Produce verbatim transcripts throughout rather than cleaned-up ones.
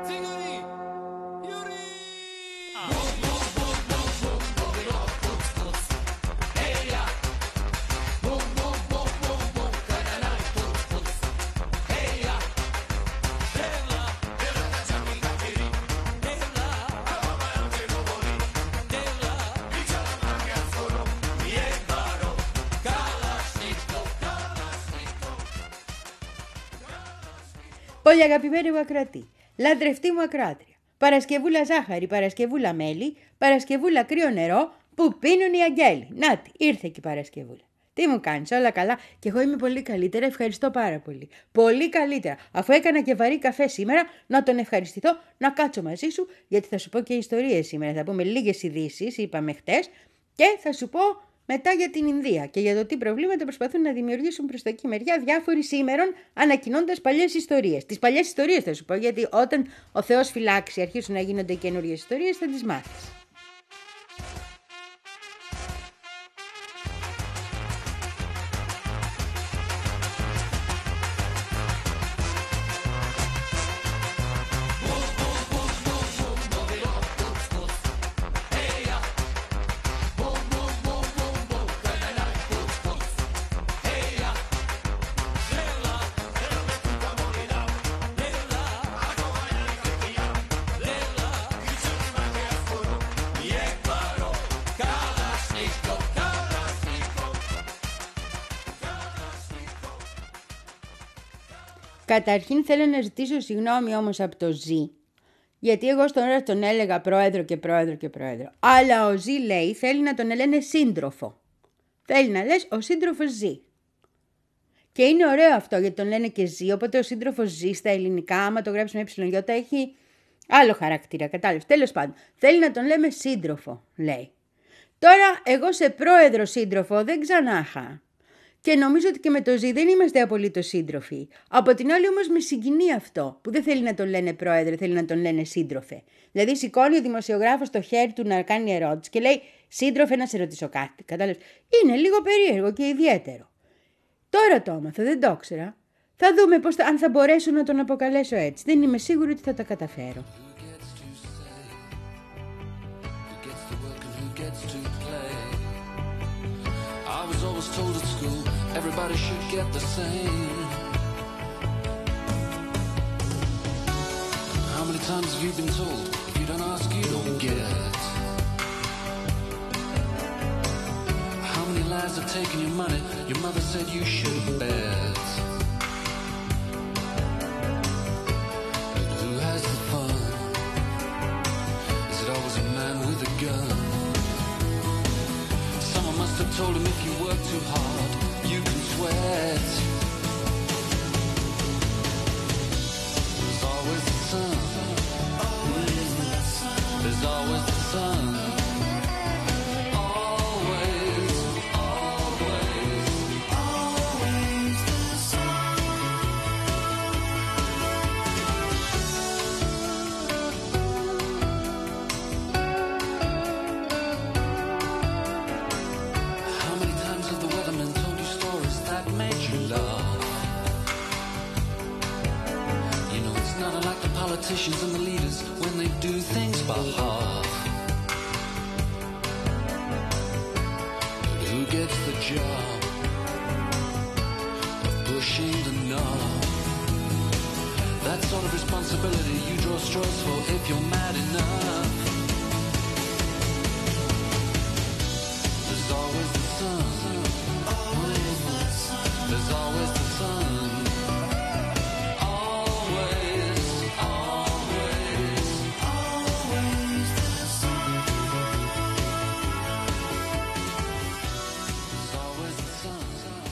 Πολύ αγαπημένη μου ακροατή, λατρευτή μου ακροάτρια, Παρασκευούλα ζάχαρη, Παρασκευούλα μέλι, Παρασκευούλα κρύο νερό που πίνουν οι αγγέλοι. Νάτι, ήρθε και η Παρασκευούλα. Τι μου κάνεις, όλα καλά? Και εγώ είμαι πολύ καλύτερα, ευχαριστώ πάρα πολύ. Πολύ καλύτερα. Αφού έκανα και βαρύ καφέ σήμερα, να τον ευχαριστηθώ, να κάτσω μαζί σου, γιατί θα σου πω και ιστορίες σήμερα. Θα πούμε λίγες ειδήσεις, είπαμε χτες, και θα σου πω μετά για την Ινδία και για το τι προβλήματα προσπαθούν να δημιουργήσουν προς τα εκεί μεριά διάφοροι σήμερον, ανακοινώντας παλιές ιστορίες. Τις παλιές ιστορίες θα σου πω, γιατί όταν ο Θεός φυλάξει αρχίσουν να γίνονται καινούριες ιστορίες, θα τις μάθεις. Καταρχήν θέλω να ζητήσω συγγνώμη όμως από το Ζή, γιατί εγώ στον ώρα τον έλεγα πρόεδρο και πρόεδρο και πρόεδρο. Αλλά ο Ζή λέει θέλει να τον λένε σύντροφο. Θέλει να λες ο σύντροφος Ζή. Και είναι ωραίο αυτό γιατί τον λένε και Ζή, οπότε ο σύντροφος Ζή στα ελληνικά, άμα το γράψουμε ε, έχει άλλο χαρακτήρα, κατάλαβες. Τέλος πάντων, θέλει να τον λέμε σύντροφο, λέει. Τώρα εγώ σε πρόεδρο σύντροφο δεν ξανάχα. Και νομίζω ότι και με το Ζή δεν είμαστε απολύτως σύντροφοι. Από την άλλη όμως με συγκινεί αυτό, που δεν θέλει να τον λένε πρόεδρε, θέλει να τον λένε σύντροφε. Δηλαδή σηκώνει ο δημοσιογράφος το χέρι του να κάνει ερώτηση και λέει σύντροφε να σε ρωτήσω κάτι. Κατάλαβες. Είναι λίγο περίεργο και ιδιαίτερο. Τώρα το έμαθα, δεν το ήξερα. Θα δούμε πώς θα, αν θα μπορέσω να τον αποκαλέσω έτσι. Δεν είμαι σίγουρη ότι θα τα καταφέρω. Everybody should get the same. How many times have you been told, if you don't ask, you don't get? How many lies have taken your money, your mother said you should bet? But who has the fun? Is it always a man with a gun? Someone must have told him if you work too hard, you can sweat. There's always the sun. There's always the sun. Always, always, always the sun. How many times have the weathermen told you stories that made you laugh? You know it's not unlike the politicians and the leaders when they do things by half. But who gets the job of pushing the knob? That sort of responsibility you draw straws for if you're mad enough. There's always the sun. There's always the sun. Always, always, always the sun. There's always the sun.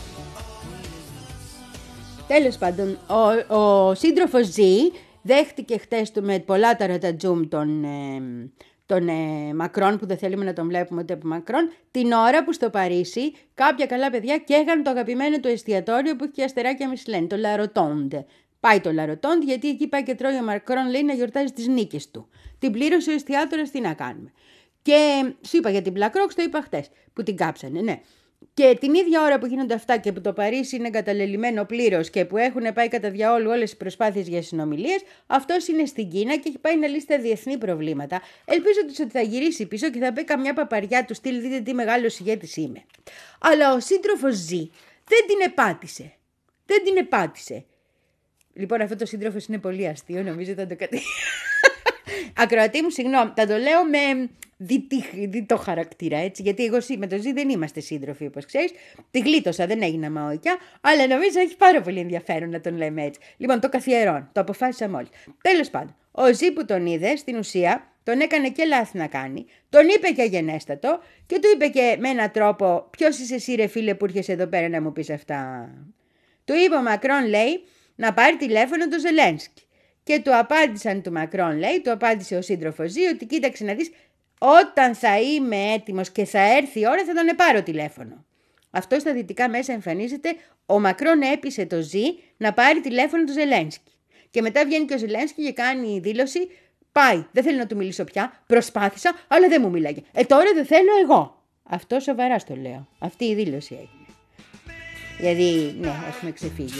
Τέλος πάντων, ο, ο σύντροφος Ζή δέχτηκε χτες του με πολλά ταρατατζούμ τον, ε, τον ε, Μακρόν, που δεν θέλουμε να τον βλέπουμε ούτε από Μακρόν, την ώρα που στο Παρίσι κάποια καλά παιδιά καίγαν το αγαπημένο του εστιατόριο που έχει και αστεράκια Μισλέν, το La Rotonde. Πάει το La Rotonde γιατί εκεί πάει και τρώει ο Μακρόν, λέει, να γιορτάζει τις νίκες του. Την πλήρωσε ο εστιατόρας, τι να κάνουμε. Και σου είπα για την Black Rocks, το είπα χτες, που την κάψανε, ναι. Και την ίδια ώρα που γίνονται αυτά και που το Παρίσι είναι εγκαταλελειμμένο πλήρως και που έχουν πάει κατά διαόλου όλες οι προσπάθειες για συνομιλίες, αυτός είναι στην Κίνα και έχει πάει να λύσει τα διεθνή προβλήματα. Ελπίζω ότι θα γυρίσει πίσω και θα πει καμιά παπαριά του στυλ, δείτε τι μεγάλος ηγέτης είμαι. Αλλά ο σύντροφος Ζι δεν την επάτησε. Δεν την επάτησε. Λοιπόν, αυτό το σύντροφος είναι πολύ αστείο, νομίζω θα το κατή. Ακροατή μου, συγγνώμη, θα το λέω με διτό χαρακτήρα, έτσι, γιατί εγώ με το Ζι δεν είμαστε σύντροφοι, όπως ξέρεις. Τη γλίτωσα, δεν έγινα μαόικια, αλλά νομίζω έχει πάρα πολύ ενδιαφέρον να τον λέμε έτσι. Λοιπόν, το καθιερώνω, το αποφάσισα μόλις. Τέλος πάντων, ο Ζι που τον είδε, στην ουσία, τον έκανε και λάθη να κάνει, τον είπε και αγενέστατο και του είπε και με έναν τρόπο, ποιος είσαι εσύ ρε φίλε που έρχεσαι εδώ πέρα να μου πεις αυτά. Του είπε ο Μακρόν, λέει, να πάρει τηλέφωνο το Ζελένσκι. Και του απάντησαν του Μακρόν, λέει, του απάντησε ο σύντροφος Ζι, ότι κοίταξε να δεις, όταν θα είμαι έτοιμος και θα έρθει η ώρα θα τον πάρω τηλέφωνο. Αυτό στα δυτικά μέσα εμφανίζεται, ο Μακρόν έπεισε το Ζι να πάρει τηλέφωνο του Ζελένσκι. Και μετά βγαίνει και ο Ζελένσκι και κάνει δήλωση, πάει, δεν θέλω να του μιλήσω πια, προσπάθησα, αλλά δεν μου μίλαγε. Ε, τώρα δεν θέλω εγώ. Αυτό σοβαρά στο λέω. Αυτή η δήλωση έγινε. Δηλαδή, ναι, έχουμε ξεφύγει.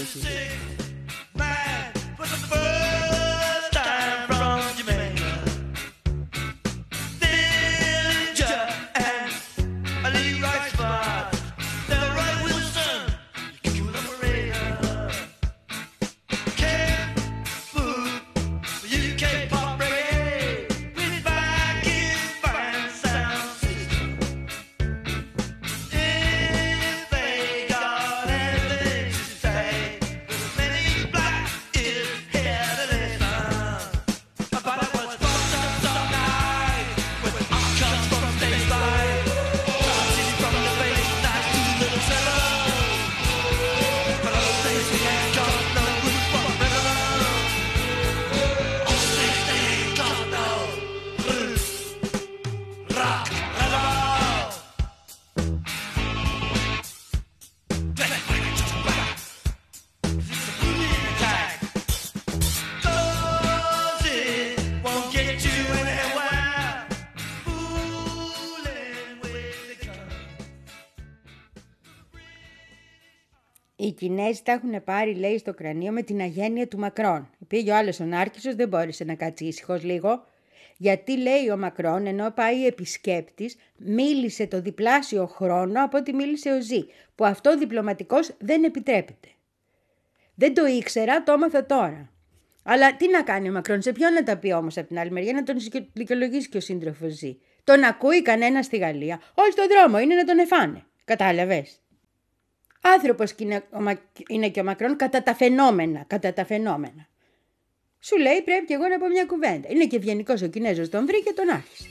Οι Κινέζοι τα έχουν πάρει, λέει, στο κρανίο με την αγένεια του Μακρόν. Πήγε ο άλλος ο Νάρκισσος, δεν μπόρεσε να κάτσει ήσυχος λίγο. Γιατί, λέει, ο Μακρόν, ενώ πάει επισκέπτης, μίλησε το διπλάσιο χρόνο από ό,τι μίλησε ο Ζι, που αυτό διπλωματικός δεν επιτρέπεται. Δεν το ήξερα, το έμαθα τώρα. Αλλά τι να κάνει ο Μακρόν, σε ποιον να τα πει όμως από την άλλη μεριά, να τον δικαιολογήσει και ο σύντροφος Ζι. Τον ακούει κανένα στη Γαλλία. Όλοι στον δρόμο είναι να τον εφάνε. Κατάλαβες. Άνθρωπος είναι και ο Μακρόν κατά τα φαινόμενα, κατά τα φαινόμενα. Σου λέει πρέπει και εγώ να πω μια κουβέντα. Είναι και ευγενικός ο Κινέζος, τον βρήκε και τον άρχισε.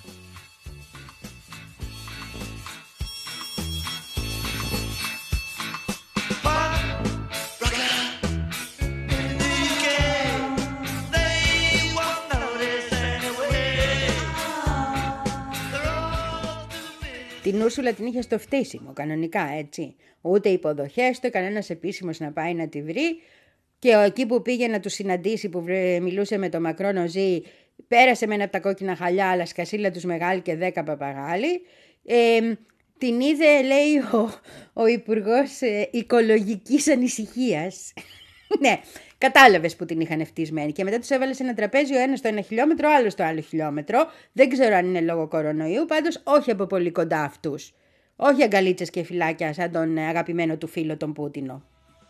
Την Ούρσουλα την είχε στο φτύσιμο, κανονικά, έτσι. Ούτε υποδοχές, ούτε κανένας επίσημος να πάει να τη βρει. Και εκεί που πήγε να του συναντήσει, που μιλούσε με τον Μακρόν ο Ζι, πέρασε με ένα από τα κόκκινα χαλιά, αλλά σκασίλα τους μεγάλη και δέκα παπαγάλοι. Ε, την είδε, λέει, ο, ο Υπουργός ε, Οικολογικής Ανησυχίας. Ναι, κατάλαβες που την είχαν ευτισμένη. Και μετά τους έβαλε σε ένα τραπέζι, ο ένας στο ένα χιλιόμετρο, ο άλλος στο άλλο χιλιόμετρο. Δεν ξέρω αν είναι λόγω κορονοϊού, πάντως όχι από πολύ κοντά αυτούς. Όχι αγκαλίτσες και φυλάκια σαν τον αγαπημένο του φίλο τον Πούτινο.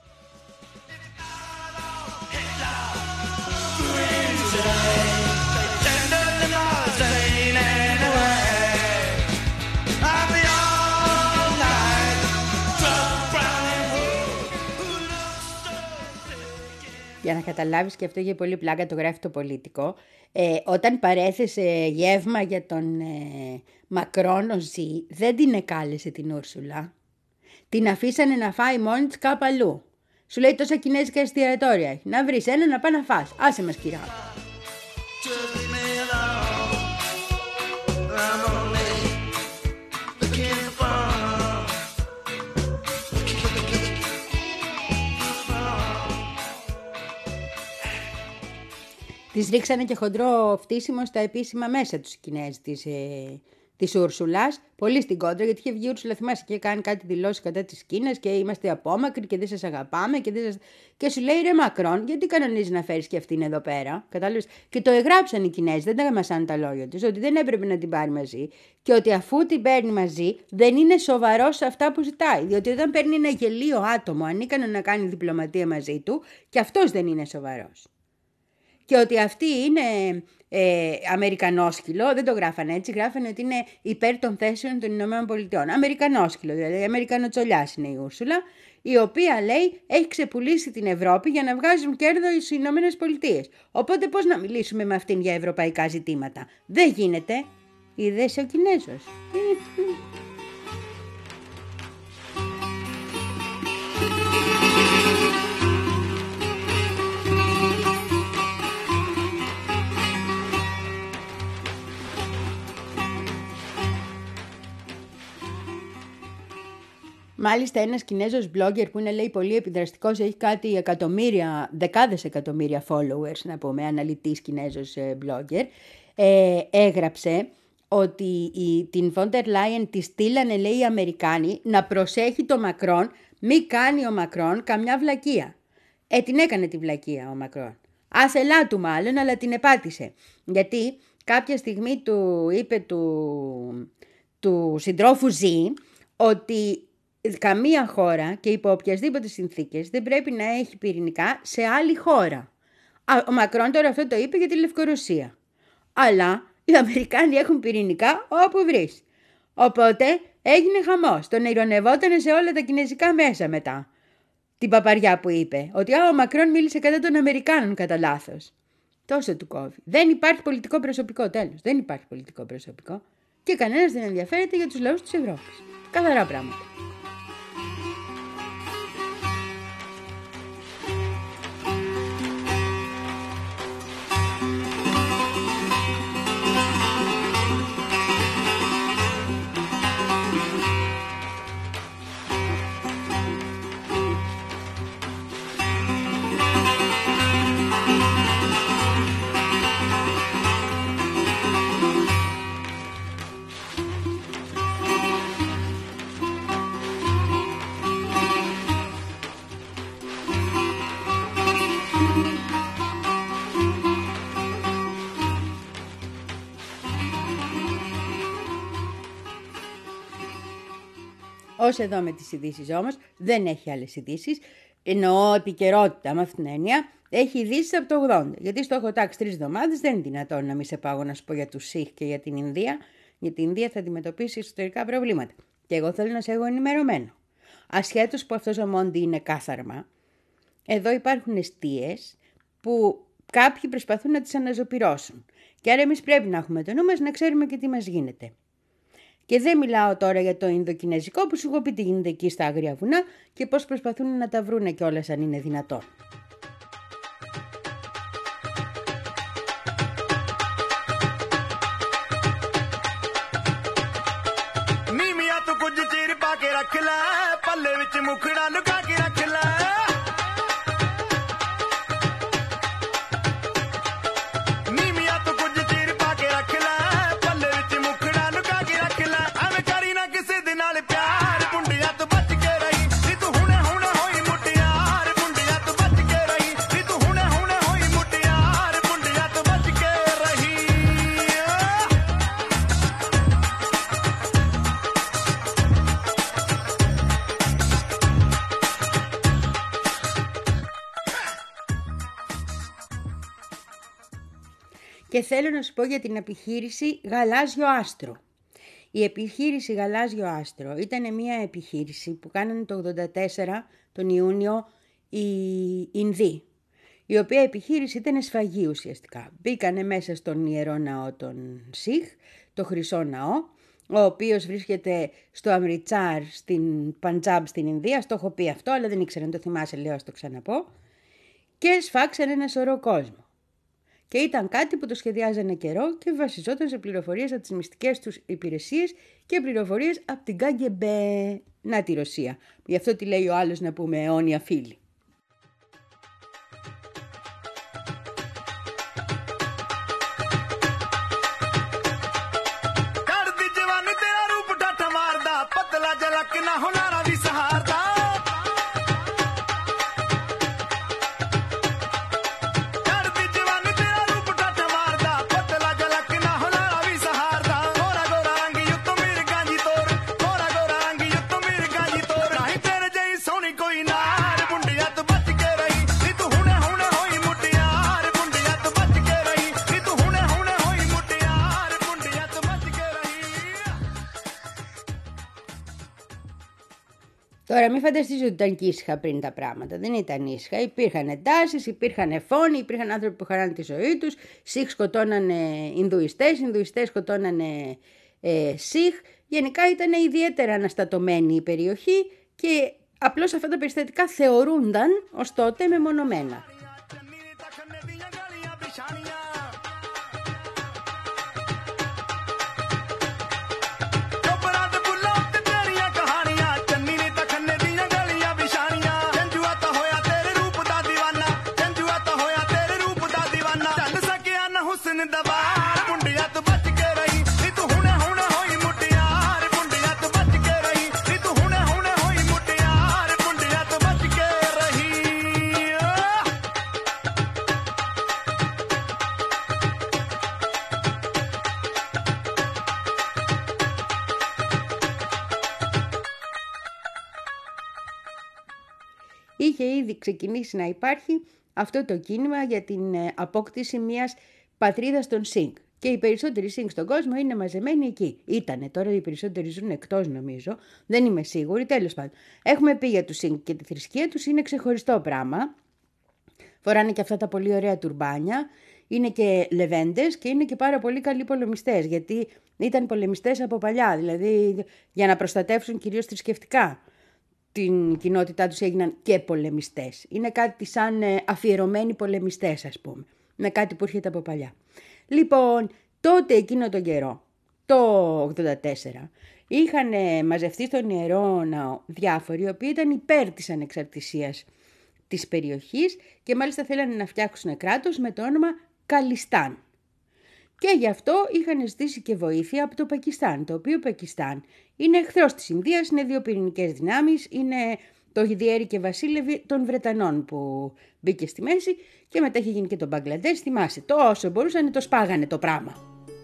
Για να καταλάβεις, και αυτό είχε πολύ πλάκα, το γράφει το Πολίτικο, ε, όταν παρέθεσε γεύμα για τον ε, Μακρόν ο Ζι, δεν την εκάλεσε την Ούρσουλα. Την αφήσανε να φάει μόνη της κάπου αλλού. Σου λέει τόσα κινέζικα εστιατόρια έχει. Να βρεις ένα να πάει να φας. Άσε μας, κυρά. Τις ρίξανε και χοντρό φτύσιμο στα επίσημα μέσα τους οι Κινέζοι της, ε, της Ούρσουλας, πολύ στην κόντρα, γιατί είχε βγει η Ούρσουλα, θυμάσαι, και είχε κάνει κάτι δηλώσεις κατά της Κίνας και είμαστε απόμακροι και δεν σας αγαπάμε και, δεν σας... και σου λέει ρε Μακρόν, γιατί κανονίζει να φέρεις και αυτήν εδώ πέρα. Κατάλαβες. Και το εγγράψαν οι Κινέζοι, δεν τα γαμασάνε τα λόγια τους, ότι δεν έπρεπε να την πάρει μαζί και ότι αφού την παίρνει μαζί δεν είναι σοβαρός σε αυτά που ζητάει. Διότι όταν παίρνει ένα γελίο άτομο ανίκανο να κάνει διπλωματία μαζί του, και αυτός δεν είναι σοβαρός. Και ότι αυτή είναι ε, αμερικανόσκυλο, δεν το γράφανε έτσι, γράφανε ότι είναι υπέρ των θέσεων των Ηνωμένων Πολιτειών. Αμερικανόσκυλο, δηλαδή αμερικανοτσολιάς είναι η Ούρσουλα, η οποία λέει έχει ξεπουλήσει την Ευρώπη για να βγάζουν κέρδο οι Ηνωμένες Πολιτείες. Οπότε πώς να μιλήσουμε με αυτήν για ευρωπαϊκά ζητήματα. Δεν γίνεται. Είδες ο Κινέζος. Μάλιστα ένας Κινέζος blogger που είναι λέει πολύ επιδραστικός, έχει κάτι εκατομμύρια, δεκάδες εκατομμύρια followers να πούμε, αναλυτής Κινέζος blogger, ε, έγραψε ότι η, την Φόντερ Λάιεν τη στείλανε λέει οι Αμερικάνοι να προσέχει το Μακρόν, μη κάνει ο Μακρόν καμιά βλακεία. Ε, την έκανε τη βλακεία ο Μακρόν. Άθελά του μάλλον, αλλά την επάτησε. Γιατί κάποια στιγμή του είπε του, του συντρόφου Ζή ότι καμία χώρα και υπό οποιασδήποτε συνθήκες δεν πρέπει να έχει πυρηνικά σε άλλη χώρα. Ο Μακρόν τώρα αυτό το είπε για τη Λευκορωσία. Αλλά οι Αμερικάνοι έχουν πυρηνικά όπου βρεις. Οπότε έγινε χαμός. Τον ειρωνευόταν σε όλα τα κινέζικα μέσα μετά. Την παπαριά που είπε. Ότι α, ο Μακρόν μίλησε κατά των Αμερικάνων κατά λάθος. Τόσο του κόβει. Δεν υπάρχει πολιτικό προσωπικό, τέλος. Δεν υπάρχει πολιτικό προσωπικό. Και κανένας δεν ενδιαφέρεται για τους λαούς της Ευρώπης. Καθαρά πράγματα. Ως εδώ με τις ειδήσεις όμως, δεν έχει άλλες ειδήσεις. Εννοώ επικαιρότητα με αυτήν την έννοια. Έχει ειδήσεις από το ογδόντα. Γιατί στο έχω τάξει τρεις εβδομάδες, δεν είναι δυνατόν να μην σε πάω να σου πω για τους Σιχ και για την Ινδία. Γιατί η Ινδία θα αντιμετωπίσει εσωτερικά προβλήματα. Και εγώ θέλω να σε έχω ενημερωμένο. Ασχέτως που αυτός ο Μόντι είναι κάθαρμα, εδώ υπάρχουν εστίες που κάποιοι προσπαθούν να τις αναζωπυρώσουν. Και άρα εμείς πρέπει να έχουμε το νου μας να ξέρουμε και τι μας γίνεται. Και δεν μιλάω τώρα για το Ινδοκινέζικο που σου έχω πει τι γίνεται εκεί στα Άγρια Βουνά και πώς προσπαθούν να τα βρούνε κιόλας αν είναι δυνατόν. Και θέλω να σου πω για την επιχείρηση Γαλάζιο Άστρο. Η επιχείρηση Γαλάζιο Άστρο ήταν μια επιχείρηση που κάνανε το ογδόντα τέσσερα τον Ιούνιο οι Ινδοί. Η οποία επιχείρηση ήταν σφαγή ουσιαστικά. Μπήκανε μέσα στον Ιερό Ναό των Σιχ, το Χρυσό Ναό, ο οποίος βρίσκεται στο Αμριτσάρ, στην Παντζάμπ στην Ινδία. Στο έχω πει αυτό, αλλά δεν ήξερα να το θυμάσαι, λέω, ας το ξαναπώ. Και σφάξανε ένα σωρό κόσμο. Και ήταν κάτι που το σχεδιάζανε καιρό και βασιζόταν σε πληροφορίες από τις μυστικές τους υπηρεσίες και πληροφορίες από την ΚΑΓΚΕΜΠΕ. Να τη Ρωσία. Γι' αυτό τι λέει ο άλλος να πούμε αιώνια φίλοι. Καρδί Τώρα μην φανταστείς ότι ήταν και ήσυχα πριν τα πράγματα. Δεν ήταν ήσυχα. Υπήρχαν εντάσεις, υπήρχαν φόνοι, υπήρχαν άνθρωποι που χαράνε τη ζωή τους. Σιχ σκοτώνανε Ινδουιστές, Ινδουιστές σκοτώνανε ε, Σιχ. Γενικά ήταν ιδιαίτερα αναστατωμένη η περιοχή και απλώς αυτά τα περιστατικά θεωρούνταν ως τότε μεμονωμένα. Είχε ήδη ξεκινήσει να υπάρχει αυτό το κίνημα για την απόκτηση μιας πατρίδας των Σινγκ. Και οι περισσότεροι Σινγκ στον κόσμο είναι μαζεμένοι εκεί. Ήτανε, τώρα οι περισσότεροι ζουν εκτός νομίζω, δεν είμαι σίγουρη, τέλος πάντων. Έχουμε πει για τους Σινγκ και τη θρησκεία τους, είναι ξεχωριστό πράγμα. Φοράνε και αυτά τα πολύ ωραία τουρμπάνια, είναι και λεβέντες και είναι και πάρα πολύ καλοί πολεμιστές, γιατί ήταν πολεμιστές από παλιά, δηλαδή για να προστατεύσουν κυρίως θρησκευτικά την κοινότητά τους έγιναν και πολεμιστές. Είναι κάτι σαν αφιερωμένοι πολεμιστές, ας πούμε. Είναι κάτι που έρχεται από παλιά. Λοιπόν, τότε εκείνο τον καιρό, το ογδόντα τέσσερα, είχαν μαζευτεί στον Ιερό Ναό διάφοροι, οι οποίοι ήταν υπέρ της ανεξαρτησίας της περιοχής και μάλιστα θέλανε να φτιάξουν κράτος με το όνομα Καλιστάν. Και γι' αυτό είχαν ζητήσει και βοήθεια από το Πακιστάν, το οποίο Πακιστάν είναι εχθρός της Ινδίας, είναι δύο πυρηνικές δυνάμεις, είναι το διέρη και βασίλευε των Βρετανών που μπήκε στη μέση και μετά είχε γίνει και το Μπαγκλαντές, θυμάσαι, τόσο μπορούσαν το σπάγανε το πράγμα.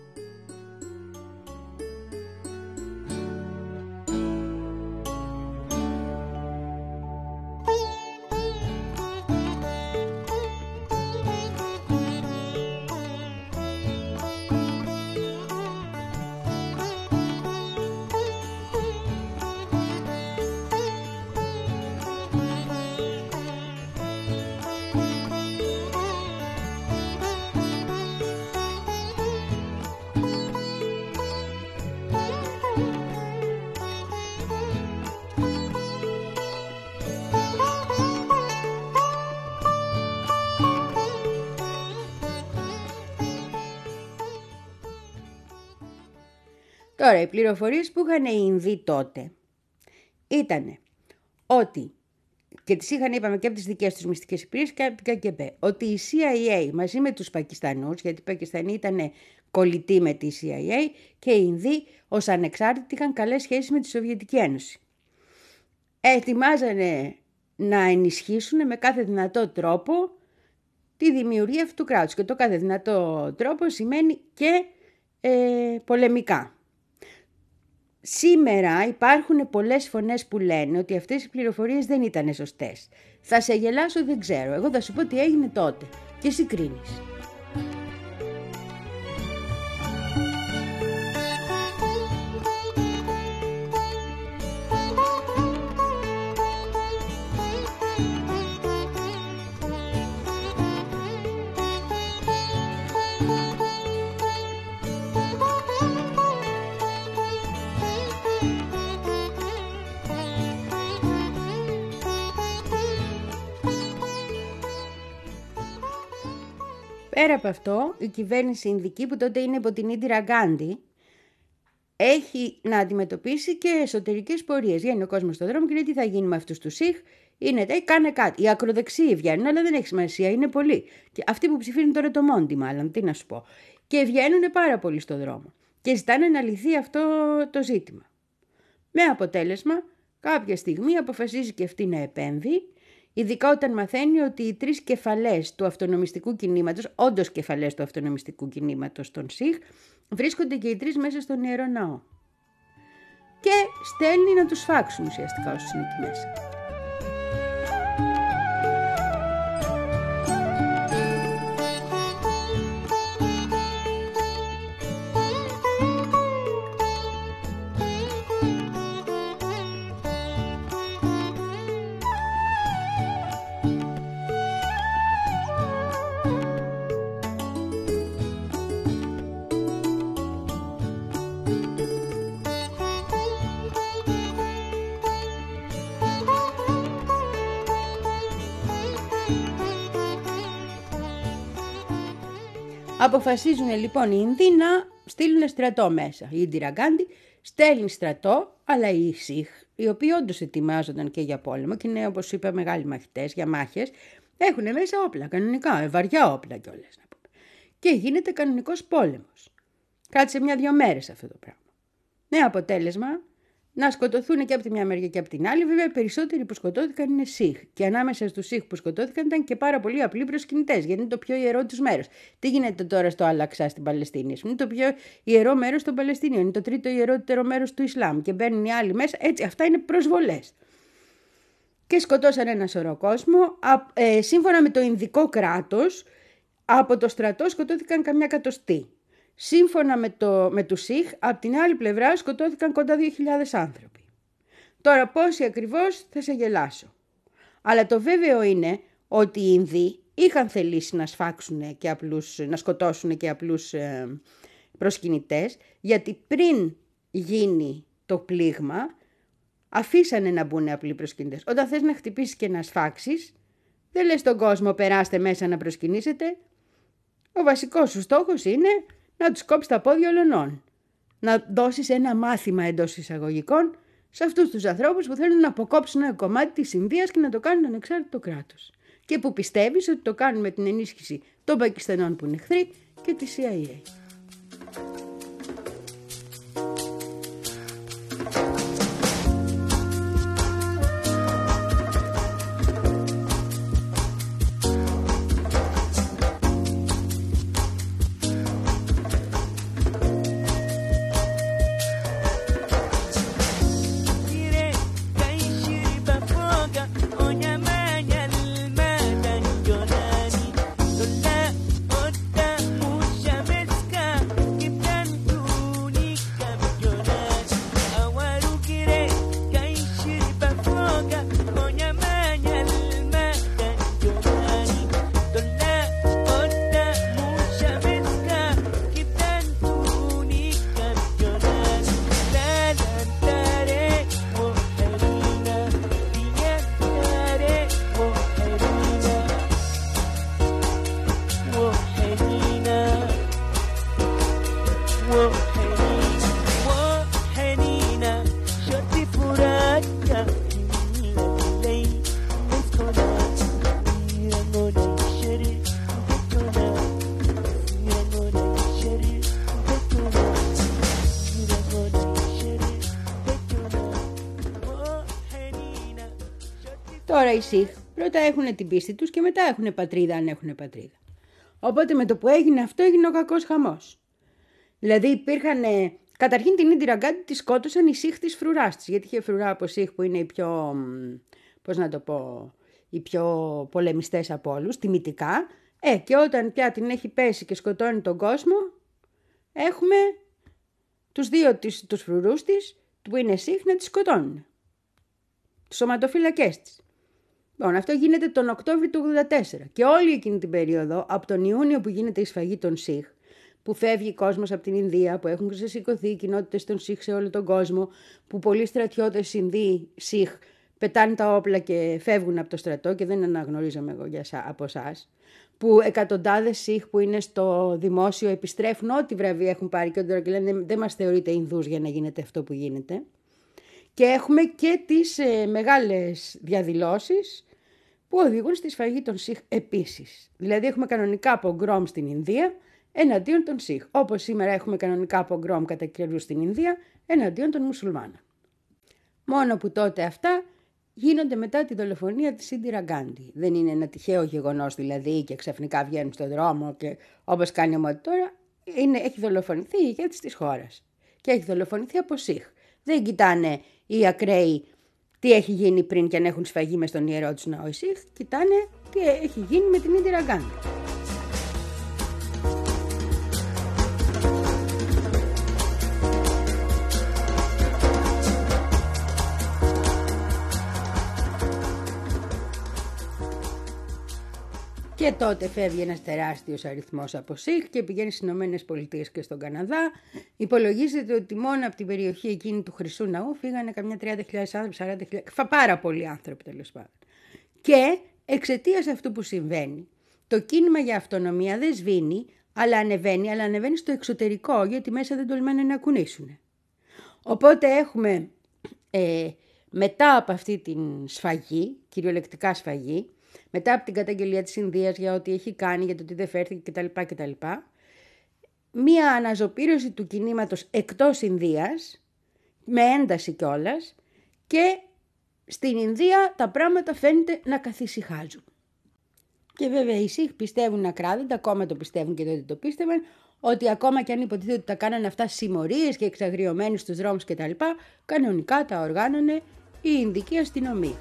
Τώρα, οι πληροφορίες που είχαν οι Ινδοί τότε ήταν ότι, και τις είχαν είπαμε και από τις δικές τους μυστικές υπηρεσίες και από την ΚΑΚΕΠΕ, ότι η σι άι έι μαζί με τους Πακιστανούς, γιατί οι Πακιστανοί ήταν κολλητοί με τη σι άι έι και οι Ινδοί ως ανεξάρτητοι είχαν καλές σχέσεις με τη Σοβιετική Ένωση. Ετοιμάζανε να ενισχύσουν με κάθε δυνατό τρόπο τη δημιουργία αυτού του κράτους και το κάθε δυνατό τρόπο σημαίνει και ε, πολεμικά. Σήμερα υπάρχουν πολλές φωνές που λένε ότι αυτές οι πληροφορίες δεν ήταν σωστές. Θα σε γελάσω, δεν ξέρω. Εγώ θα σου πω τι έγινε τότε και εσύ κρίνεις. Πέρα από αυτό, η κυβέρνηση Ινδική, που τότε είναι υπό την Ίντιρα Γκάντι, έχει να αντιμετωπίσει και εσωτερικές πορείες. Βγαίνει ο κόσμος στον δρόμο και λέει τι θα γίνει με αυτούς τους Σιχ, είναι τέ, κάνε κάτι. Οι ακροδεξιοί βγαίνουν, αλλά δεν έχει σημασία, είναι πολλοί. Και αυτοί που ψηφίζουν τώρα το Μόντι, μάλλον, τι να σου πω. Και βγαίνουν πάρα πολύ στον δρόμο. Και ζητάνε να λυθεί αυτό το ζήτημα. Με αποτέλεσμα, κάποια στιγμή αποφασίζει και αυτή να επέμβει. Ειδικά όταν μαθαίνει ότι οι τρεις κεφαλές του αυτονομιστικού κινήματος, όντως κεφαλές του αυτονομιστικού κινήματος των Σιχ, βρίσκονται και οι τρεις μέσα στον Ιερό Ναό. Και στέλνει να τους φάξουν ουσιαστικά όσους είναι εκεί μέσα. Αποφασίζουν λοιπόν οι Ινδοί να στείλουν στρατό μέσα. Η Ιντιρα Γκάντι στέλνει στρατό, αλλά οι Σιχ, οι οποίοι όντως ετοιμάζονταν και για πόλεμο και είναι, όπως είπα, μεγάλοι μαχητές για μάχες, έχουν μέσα όπλα, κανονικά, βαριά όπλα κιόλας. Και γίνεται κανονικός πόλεμος. Κράτησε μια-δυο μέρες αυτό το πράγμα. Με αποτέλεσμα να σκοτωθούν και από τη μια μεριά και από την άλλη. Βέβαια, οι περισσότεροι που σκοτώθηκαν είναι Σιχ. Και ανάμεσα στους Σιχ που σκοτώθηκαν ήταν και πάρα πολλοί απλοί προσκυνητές, γιατί είναι το πιο ιερό τους μέρος. Τι γίνεται τώρα στο Αλαξά στην Παλαιστίνη? Είναι το πιο ιερό μέρος των Παλαιστινίων. Είναι το τρίτο ιερότερο μέρος του Ισλάμ. Και μπαίνουν οι άλλοι μέσα. Έτσι, αυτά είναι προσβολές. Και σκοτώσαν ένα σωρό κόσμο. Ε, σύμφωνα με το Ινδικό κράτος, από το στρατό σκοτώθηκαν καμιά εκατοστή. Σύμφωνα με, το, με τους Σιχ, από την άλλη πλευρά σκοτώθηκαν κοντά δύο χιλιάδες άνθρωποι. Τώρα πόσοι ακριβώς θα σε γελάσω. Αλλά το βέβαιο είναι ότι οι Ινδοί είχαν θελήσει να σφάξουν και απλούς, να σκοτώσουν και απλούς ε, προσκυνητές, γιατί πριν γίνει το πλήγμα αφήσανε να μπουν απλοί προσκυνητές. Όταν θες να χτυπήσεις και να σφάξεις, δεν λες στον κόσμο περάστε μέσα να προσκυνήσετε. Ο βασικός σου στόχος είναι να τους κόψεις τα πόδια ολονών. Να δώσεις ένα μάθημα εντός εισαγωγικών σε αυτούς τους ανθρώπους που θέλουν να αποκόψουν ένα κομμάτι της Ινδίας και να το κάνουν ανεξάρτητο κράτος. Και που πιστεύεις ότι το κάνουν με την ενίσχυση των Πακιστανών που είναι εχθροί και της σι άι έι. Τώρα οι Σιχ πρώτα έχουν την πίστη τους και μετά έχουν πατρίδα, αν έχουν πατρίδα. Οπότε με το που έγινε αυτό έγινε ο κακός χαμός. Δηλαδή υπήρχαν, καταρχήν την Ιντιρα Γκάντι τη σκότωσαν οι Σιχ της φρουράς της, γιατί είχε φρουρά από Σιχ που είναι οι πιο, πώς να το πω, οι πιο πολεμιστές από όλους, τιμητικά. Ε, και όταν πια την έχει πέσει και σκοτώνει τον κόσμο, έχουμε τους δύο τους φρουρούς της, που είναι Σιχ, να τις σκοτώνουν. Τους σωματοφύλακές της. Λοιπόν, αυτό γίνεται τον Οκτώβριο του ογδόντα τέσσερα και όλη εκείνη την περίοδο, από τον Ιούνιο που γίνεται η σφαγή των Σιχ, που φεύγει κόσμος από την Ινδία, που έχουν ξεσηκωθεί οι κοινότητες των Σιχ σε όλο τον κόσμο, που πολλοί στρατιώτες Ινδοί Σιχ πετάνε τα όπλα και φεύγουν από το στρατό και δεν αναγνωρίζομαι εγώ για σα, από εσάς, που εκατοντάδες Σιχ που είναι στο δημόσιο επιστρέφουν ό,τι βραβεία έχουν πάρει και τώρα και λένε δεν μας θεωρείτε Ινδούς για να γίνεται αυτό που γίνεται. Και έχουμε και τις ε, μεγάλες διαδηλώσεις που οδηγούν στη σφαγή των Σιχ επίσης. Δηλαδή έχουμε κανονικά πογκρόμ στην Ινδία εναντίον των Σιχ, όπως σήμερα έχουμε κανονικά πογκρόμ κατά καιρούς στην Ινδία εναντίον των Μουσουλμάνων. Μόνο που τότε αυτά γίνονται μετά τη δολοφονία της Ιντιρα Γκάντι. Δεν είναι ένα τυχαίο γεγονός δηλαδή και ξαφνικά βγαίνουν στον δρόμο και όπως κάνει ο Μότι τώρα, είναι, έχει δολοφονηθεί η ηγέτης της χώρας και έχει δολοφονηθεί από Σιχ. Δεν κοιτάνε οι ακραίοι τι έχει γίνει πριν και αν έχουν σφαγεί μες στον ιερό τους ναό οι Σιχ, κοιτάνε τι έχει γίνει με την Ιντιρα Γκάντι. Και τότε φεύγει ένας τεράστιος αριθμός από Σιχ και πηγαίνει στις Ηνωμένες Πολιτείες και στον Καναδά. Υπολογίζεται ότι μόνο από την περιοχή εκείνη του Χρυσού Ναού φύγανε καμιά τριάντα χιλιάδες άνθρωποι, σαράντα χιλιάδες, πάρα πολλοί άνθρωποι τέλος πάντων. Και εξαιτίας αυτού που συμβαίνει, το κίνημα για αυτονομία δεν σβήνει, αλλά ανεβαίνει, αλλά ανεβαίνει στο εξωτερικό, γιατί μέσα δεν τολμάνε να κουνήσουν. Οπότε έχουμε ε, μετά από αυτή την σφαγή, κυριολεκτικά σφαγή, μετά από την καταγγελία της Ινδίας για ό,τι έχει κάνει, για το τι δεν φέρθηκε κτλ. κτλ. Μία αναζωπήρωση του κινήματος εκτός Ινδίας, με ένταση κιόλας, και στην Ινδία τα πράγματα φαίνεται να καθησυχάζουν. Και βέβαια οι Σιχ πιστεύουν ακράδαντα, ακόμα το πιστεύουν και τότε το πίστευαν, ότι ακόμα και αν υποτίθεται ότι τα κάνανε αυτά συμμορίες και εξαγριωμένοι στους δρόμους κτλ., κανονικά τα οργάνωνε η Ινδική αστυνομία.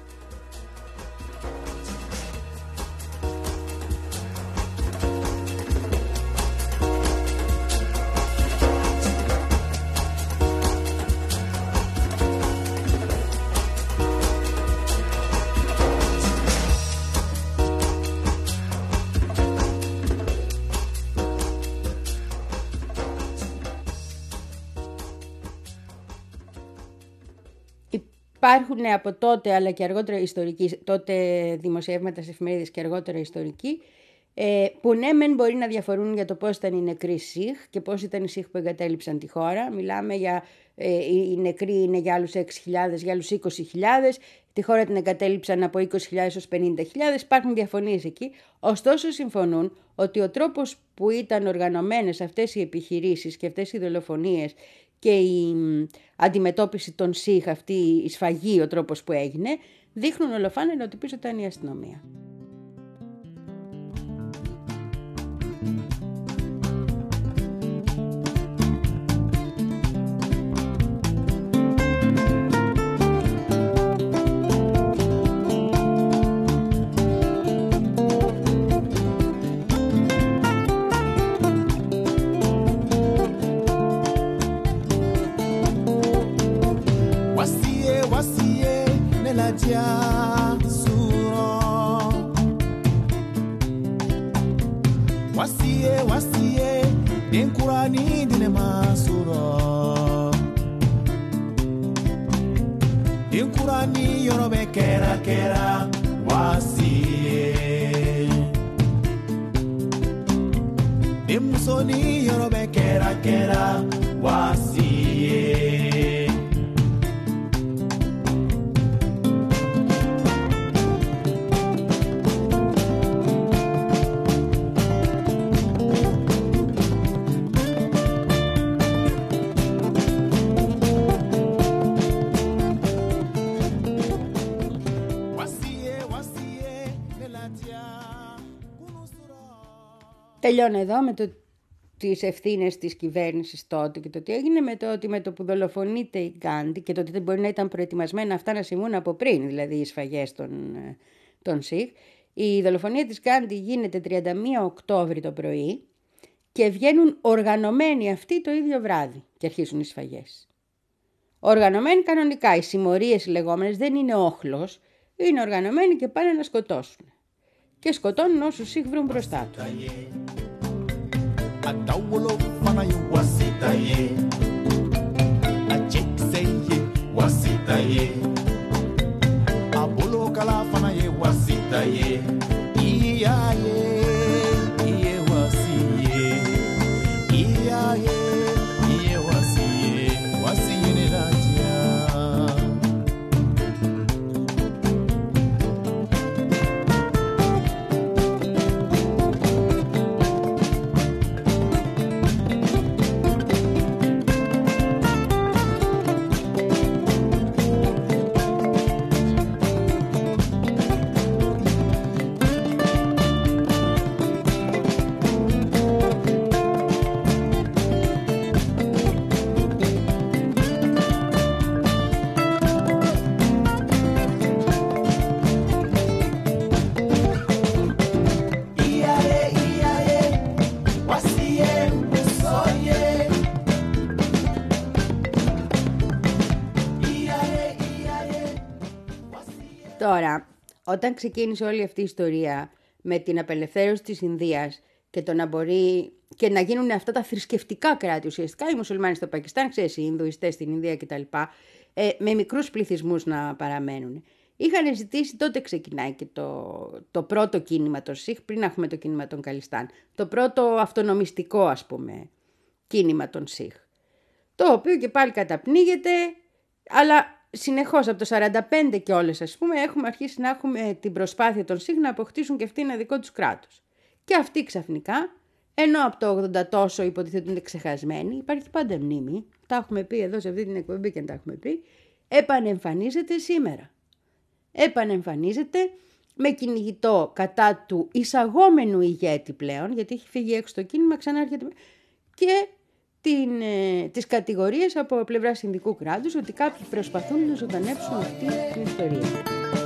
Υπάρχουν από τότε, αλλά και αργότερα ιστορικοί, τότε δημοσιεύματα σε εφημερίδες και αργότερα ιστορικοί, ε, που ναι μεν μπορεί να διαφορούν για το πώς ήταν οι νεκροί Σιχ και πώς ήταν οι Σιχ που εγκατέλειψαν τη χώρα. Μιλάμε για ε, οι νεκροί είναι για άλλους έξι χιλιάδες, για άλλους είκοσι χιλιάδες. Τη χώρα την εγκατέλειψαν από είκοσι χιλιάδες έως πενήντα χιλιάδες. Υπάρχουν διαφωνίες εκεί. Ωστόσο συμφωνούν ότι ο τρόπος που ήταν οργανωμένες αυτές οι επιχειρήσεις και αυτές οι δολοφονίες και η αντιμετώπιση των Σιχ, αυτή η σφαγή, ο τρόπος που έγινε, δείχνουν ολοφάνερα ότι πίσω ήταν η αστυνομία. Τελειώνω εδώ με το, τις ευθύνες της κυβέρνησης τότε και το τι έγινε, με το ότι με το που δολοφονείται η Γκάντι και το ότι δεν μπορεί να ήταν προετοιμασμένα αυτά να συμβούν από πριν, δηλαδή οι σφαγές των, των Σιχ. Η δολοφονία της Γκάντι γίνεται τριάντα μία Οκτώβρη το πρωί και βγαίνουν οργανωμένοι αυτοί το ίδιο βράδυ και αρχίζουν οι σφαγές. Οργανωμένοι κανονικά, οι συμμορίες λεγόμενες δεν είναι όχλος, είναι οργανωμένοι και πάνε να σκοτώσουν. Και σκοτώνουν όσους Σιχ βρουν μπροστά τους. Τώρα, όταν ξεκίνησε όλη αυτή η ιστορία με την απελευθέρωση της Ινδίας και το να μπορεί και να γίνουν αυτά τα θρησκευτικά κράτη ουσιαστικά, οι μουσουλμάνοι στο Πακιστάν, ξέρεις, οι Ινδουιστές στην Ινδία κτλ., ε, με μικρούς πληθυσμούς να παραμένουν. είχαν ζητήσει, τότε ξεκινάει και το, το πρώτο κίνημα των Σιχ, πριν έχουμε το κίνημα των Καλιστάν, το πρώτο αυτονομιστικό ας πούμε κίνημα των Σιχ, το οποίο και πάλι καταπνίγεται, αλλά συνεχώς από το σαράντα πέντε και όλες ας πούμε έχουμε αρχίσει να έχουμε την προσπάθεια των Σιχ να αποκτήσουν και αυτοί ένα δικό τους κράτος. Και αυτοί ξαφνικά, ενώ από το ογδόντα τόσο υποτίθεται είναι ξεχασμένοι, υπάρχει πάντα μνήμη, τα έχουμε πει εδώ σε αυτή την εκπομπή και τα έχουμε πει, επανεμφανίζεται σήμερα. Επανεμφανίζεται με κυνηγητό κατά του εισαγόμενου ηγέτη πλέον, γιατί έχει φύγει έξω το κίνημα, ξανά έρχεται, και την, ε, τις κατηγορίες από πλευρά Ινδικού κράτους ότι κάποιοι προσπαθούν να ζωντανέψουν αυτή την ιστορία.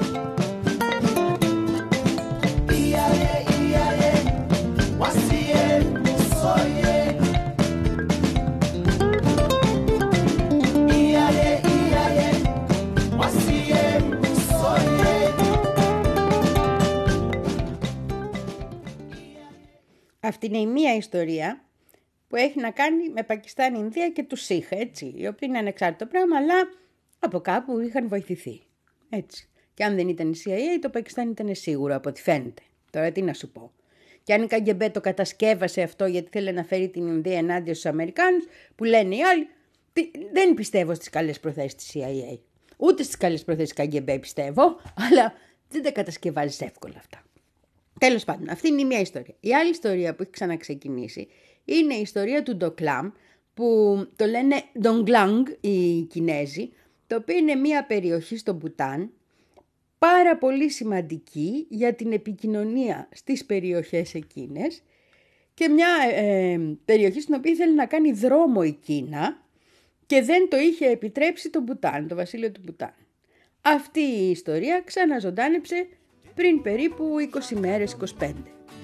Αυτή είναι η μία ιστορία που έχει να κάνει με Πακιστάν, Ινδία και τους Σιχ, έτσι, οι οποίοι είναι ανεξάρτητο πράγμα, αλλά από κάπου είχαν βοηθηθεί, έτσι. Και αν δεν ήταν η σι άι έι, το Πακιστάν ήταν σίγουρο, από ό,τι φαίνεται. Τώρα τι να σου πω. Και αν η Καγκεμπέ το κατασκεύασε αυτό γιατί θέλει να φέρει την Ινδία ενάντια στους Αμερικάνους, που λένε οι άλλοι, δεν πιστεύω στις καλές προθέσεις της σι άι έι. Ούτε στις καλές προθέσεις της Καγκεμπέ πιστεύω, αλλά δεν τα κατασκευάζεις εύκολα αυτά. Τέλος πάντων, αυτή είναι η μία ιστορία. Η άλλη ιστορία που έχει ξαναξεκινήσει είναι η ιστορία του Ντοκλάμ, που το λένε Ντογκλάνγκ οι Κινέζοι, το οποίο είναι μία περιοχή στο Μπουτάν, πάρα πολύ σημαντική για την επικοινωνία στις περιοχές εκείνες και μια ε, περιοχή στην οποία ήθελε να κάνει δρόμο η Κίνα και δεν το είχε επιτρέψει το Μπουτάν, το βασίλειο του Μπουτάν. Αυτή η ιστορία ξαναζωντάνεψε πριν περίπου είκοσι μέρες, είκοσι πέντε.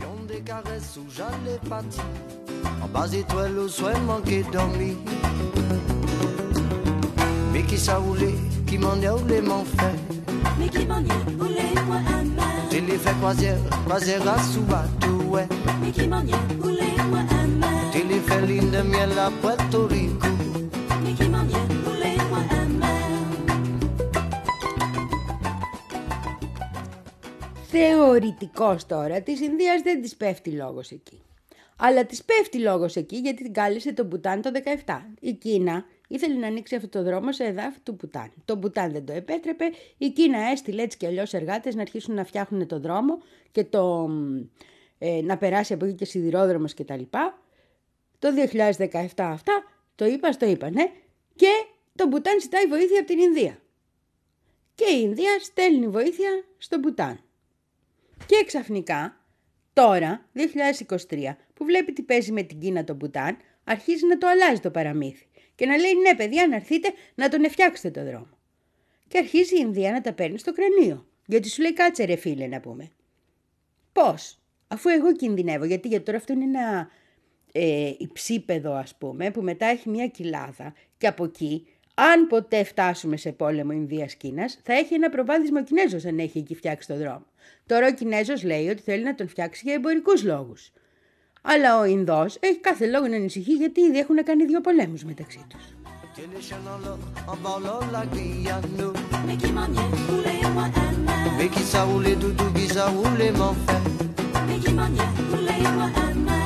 Mais qui m'en est, voulez-moi un main. J'ai les fait croisière, croisière à sous bateau, ouais. Mais qui m'en est, voulez-moi un main. J'ai les fait ligne de miel à Puerto Rico. Mais qui m'en est, voulez-moi un main. Θεωρητικός τώρα, της Ινδίας δεν της πέφτει λόγος εκεί. Αλλά της πέφτει λόγος εκεί γιατί την κάλεσε το Μπουτάν το δεκαεπτά. Η Κίνα ήθελε να ανοίξει αυτό το δρόμο σε εδάφη του Μπουτάν. Το Μπουτάν δεν το επέτρεπε. Η Κίνα έστειλε έτσι και αλλιώς εργάτες να αρχίσουν να φτιάχνουν το δρόμο και το, ε, να περάσει από εκεί και σιδηρόδρομος κτλ. Το δύο χιλιάδες δεκαεπτά αυτά, το είπα, το είπανε, και το Μπουτάν ζητάει βοήθεια από την Ινδία. Και η Ινδία στέλνει βοήθεια στο Μπουτάν. Και ξαφνικά, τώρα, δύο χιλιάδες είκοσι τρία, που βλέπει τι παίζει με την Κίνα το Μπουτάν, αρχίζει να το αλλάζει το παραμύθι. Και να λέει ναι παιδιά, να έρθετε να τον φτιάξετε το δρόμο. Και αρχίζει η Ινδία να τα παίρνει στο κρανίο. Γιατί σου λέει κάτσε ρε φίλε να πούμε. Πώς, αφού εγώ κινδυνεύω, γιατί, γιατί τώρα αυτό είναι ένα ε, υψίπεδο ας πούμε, που μετά έχει μια κοιλάδα και από εκεί, αν ποτέ φτάσουμε σε πόλεμο Ινδίας-Κίνας, θα έχει ένα προβάδισμα ο Κινέζος αν έχει εκεί φτιάξει το δρόμο. Τώρα ο Κινέζος λέει ότι θέλει να τον φτιάξει για εμπορικούς λόγους. Αλλά ο Ινδός έχει κάθε λόγο να ανησυχεί γιατί ήδη έχουν κάνει δύο πολέμους μεταξύ τους. Mais qui m'en est, voulez-moi un main. Mais qui ça roule doudou, qui ça roule mon frère. Mais qui m'en est, voulez-moi un main.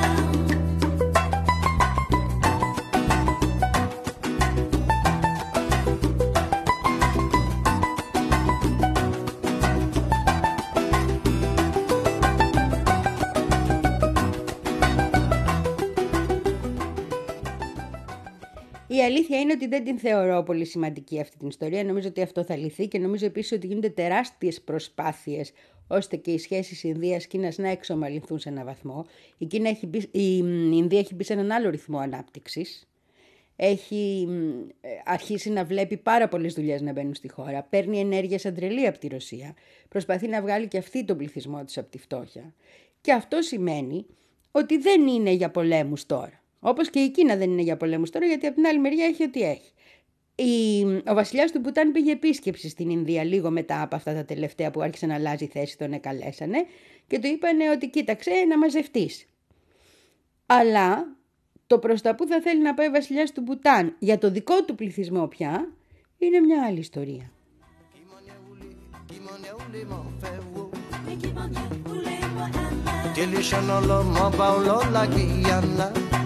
Η αλήθεια είναι ότι δεν την θεωρώ πολύ σημαντική αυτή την ιστορία. Νομίζω ότι αυτό θα λυθεί και νομίζω επίσης ότι γίνονται τεράστιες προσπάθειες ώστε και οι σχέσεις Ινδίας-Κίνας να εξομαλυνθούν σε έναν βαθμό. Η, Κίνα έχει μπει, η Ινδία έχει μπει σε έναν άλλο ρυθμό ανάπτυξης. Έχει αρχίσει να βλέπει πάρα πολλές δουλειές να μπαίνουν στη χώρα. Παίρνει ενέργεια σαν τρελή από τη Ρωσία. Προσπαθεί να βγάλει και αυτή τον πληθυσμό της από τη φτώχεια. Και αυτό σημαίνει ότι δεν είναι για πολέμους τώρα. Όπως και η Κίνα δεν είναι για πολέμους τώρα, γιατί από την άλλη μεριά έχει ό,τι έχει. Η... Ο βασιλιάς του Μπουτάν πήγε επίσκεψη στην Ινδία λίγο μετά από αυτά τα τελευταία που άρχισε να αλλάζει θέση, τον εκαλέσανε και του είπανε ότι κοίταξε να μαζευτείς. Αλλά το προς τα που θα θέλει να πάει ο βασιλιάς του Μπουτάν για το δικό του πληθυσμό πια είναι μια άλλη ιστορία. Teleshanolo Mabaulo la Guyana.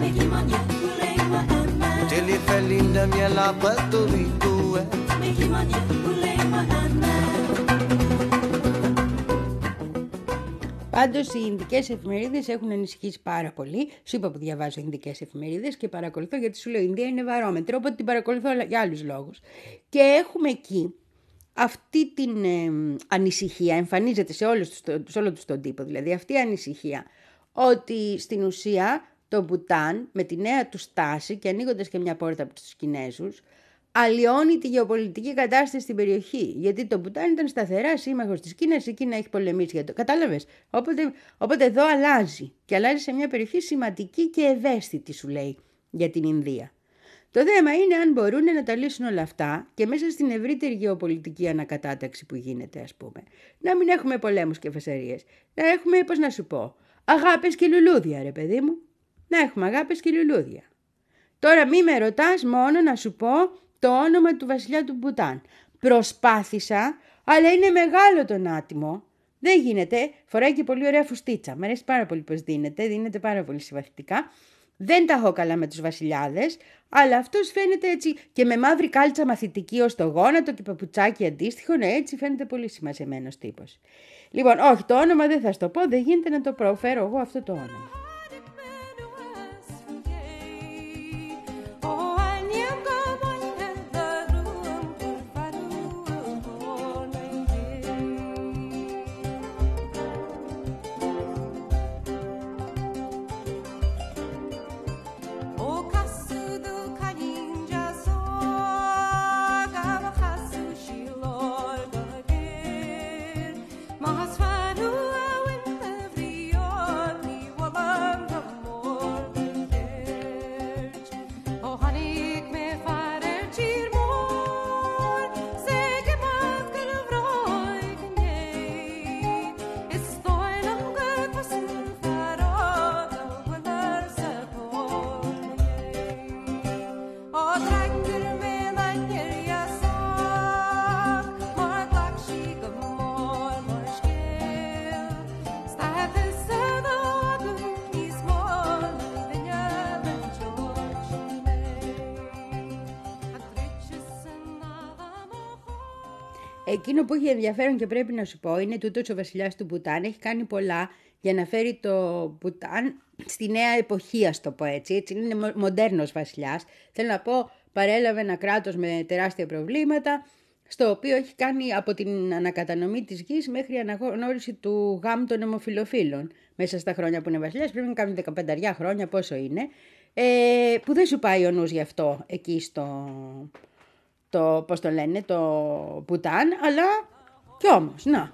Telefelin de miel a Puerto Rico. Πάντως οι ινδικές εφημερίδες έχουν ανησυχήσει πάρα πολύ. Σου είπα που διαβάζω ινδικές εφημερίδες και παρακολουθώ, γιατί σου λέω η Ινδία είναι βαρόμετρο, οπότε την παρακολουθώ για άλλους λόγους. Και έχουμε εκεί αυτή την ε, ανησυχία, εμφανίζεται σε, όλους τους, σε όλο τους τον τύπο, δηλαδή αυτή η ανησυχία ότι στην ουσία το Μπουτάν με τη νέα του στάση και ανοίγοντας και μια πόρτα από τους Κινέζους αλλοιώνει τη γεωπολιτική κατάσταση στην περιοχή. Γιατί το Μπουτάν ήταν σταθερά σύμμαχος της Κίνας, η Κίνα έχει πολεμήσει για το. Κατάλαβες. Οπότε, οπότε εδώ αλλάζει. Και αλλάζει σε μια περιοχή σημαντική και ευαίσθητη, σου λέει, για την Ινδία. Το θέμα είναι αν μπορούν να τα λύσουν όλα αυτά και μέσα στην ευρύτερη γεωπολιτική ανακατάταξη που γίνεται, ας πούμε. Να μην έχουμε πολέμους και φασαρίες. Να έχουμε, πώς να σου πω, αγάπες και λουλούδια, ρε παιδί μου. Να έχουμε αγάπες και λουλούδια. Τώρα μη με ρωτάς μόνο να σου πω το όνομα του βασιλιά του Μπουτάν. Προσπάθησα, αλλά είναι μεγάλο τον άτιμο. Δεν γίνεται. Φοράει και πολύ ωραία φουστίτσα. Μ' αρέσει πάρα πολύ πως δίνεται. Δίνεται πάρα πολύ συμπαθητικά. Δεν τα έχω καλά με τους βασιλιάδες, αλλά αυτός φαίνεται έτσι και με μαύρη κάλτσα μαθητική ως το γόνατο και παπουτσάκι αντίστοιχο. Ναι, έτσι φαίνεται πολύ συμμαζεμένος τύπος. Λοιπόν, όχι, το όνομα δεν θα στο πω. Δεν γίνεται να το προφέρω εγώ αυτό το όνομα. Εκείνο που έχει ενδιαφέρον και πρέπει να σου πω είναι τούτος ο βασιλιάς του Μπουτάν έχει κάνει πολλά για να φέρει το Μπουτάν στη νέα εποχή, ας το πω έτσι. Έτσι είναι μοντέρνος βασιλιάς. Θέλω να πω, παρέλαβε ένα κράτος με τεράστια προβλήματα, στο οποίο έχει κάνει από την ανακατανομή της γης μέχρι αναγνώριση του γάμου των ομοφυλοφίλων. Μέσα στα χρόνια που είναι βασιλιάς, πρέπει να κάνουν δεκαπέντε χρόνια, πόσο είναι, ε, που δεν σου πάει ο νους γι' αυτό εκεί στο... το, πώς το λένε, το Μπουτάν, αλλά κι όμως, να.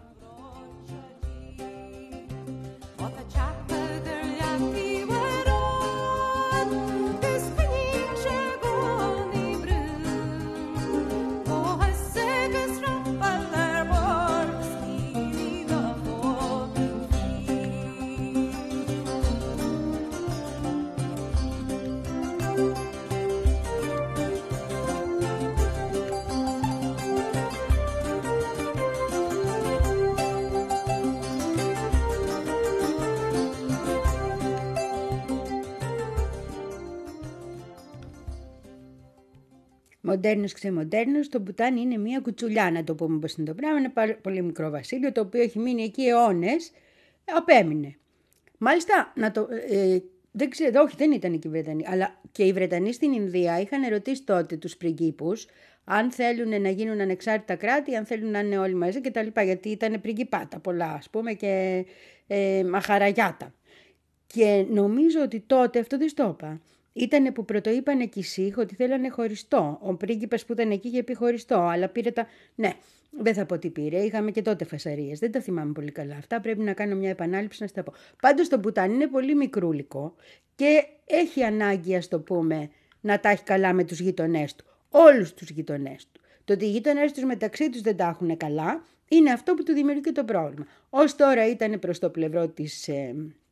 Μοντέρνος ξεμοντέρνος, το Μπουτάν είναι μια κουτσουλιά, να το πούμε πως είναι το πράγμα. Είναι πάρα πολύ μικρό βασίλειο, το οποίο έχει μείνει εκεί αιώνες, απέμεινε. Μάλιστα, να το, ε, δεν ξέρω, όχι δεν ήταν και οι Βρετανοί, αλλά και οι Βρετανοί στην Ινδία είχαν ερωτήσει τότε τους πριγκίπους αν θέλουν να γίνουν ανεξάρτητα κράτη, αν θέλουν να είναι όλοι μαζί κτλ. Γιατί ήταν πριγκιπάτα πολλά, ας πούμε, και ε, μαχαραγιάτα. Και νομίζω ότι τότε, αυτό δεν στο είπα, ήτανε που πρωτοείπανε κι οι ότι θέλανε χωριστό. Ο πρίγκιπας που ήταν εκεί είχε πει χωριστό, αλλά πήρε τα... Ναι, δεν θα πω τι πήρε, είχαμε και τότε φασαρίες. Δεν τα θυμάμαι πολύ καλά αυτά, πρέπει να κάνω μια επανάληψη να στα πω. Πάντως το Μπουτάν είναι πολύ μικρούλικο και έχει ανάγκη, ας το πούμε, να τα έχει καλά με τους γειτονές του. Όλους τους γειτονές του. Το ότι οι γείτονές τους μεταξύ τους δεν τα έχουν καλά είναι αυτό που του δημιουργεί το πρόβλημα. Ως τώρα ήταν προς το πλευρό της... Ε,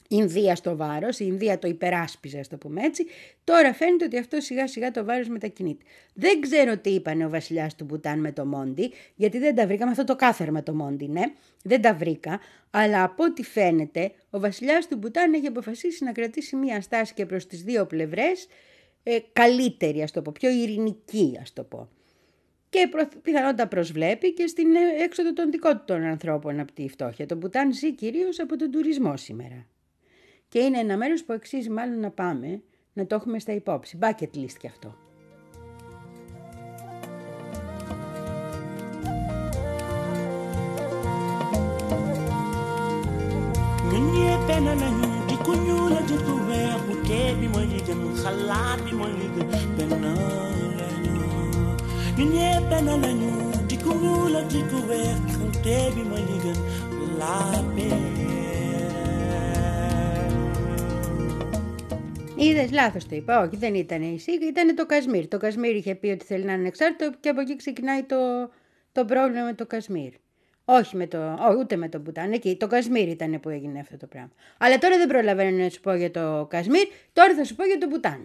Ινδία στο βάρος, η Ινδία το υπεράσπιζε, ας το πούμε έτσι. Τώρα φαίνεται ότι αυτό σιγά σιγά το βάρος μετακινείται. Δεν ξέρω τι είπανε ο βασιλιάς του Μπουτάν με το Μόντι, γιατί δεν τα βρήκα με αυτό το κάθαρμα το Μόντι, ναι. Δεν τα βρήκα, αλλά από ό,τι φαίνεται, ο βασιλιάς του Μπουτάν έχει αποφασίσει να κρατήσει μία στάση και προς τις δύο πλευρές ε, καλύτερη, ας το πω, πιο ειρηνική, ας το πω. Και προ... πιθανότατα προσβλέπει και στην έξοδο των δικών του των ανθρώπων από τη φτώχεια. Το Μπουτάν ζει κυρίως από τον τουρισμό σήμερα. Και είναι ένα μέρος που αξίζει μάλλον να πάμε, να το έχουμε στα υπόψη. Bucket list κι αυτό. Είδες, λάθος το είπα. Όχι, δεν ήταν η ΣΥΚ, ήταν το Κασμίρ. Το Κασμίρ είχε πει ότι θέλει να είναι ανεξάρτητο και από εκεί ξεκινάει το, το πρόβλημα με το Κασμίρ. Όχι με το, ό, ούτε με το Μπουτάν. Εκεί το Κασμίρ ήταν που έγινε αυτό το πράγμα. Αλλά τώρα δεν προλαβαίνω να σου πω για το Κασμίρ, τώρα θα σου πω για το Μπουτάν.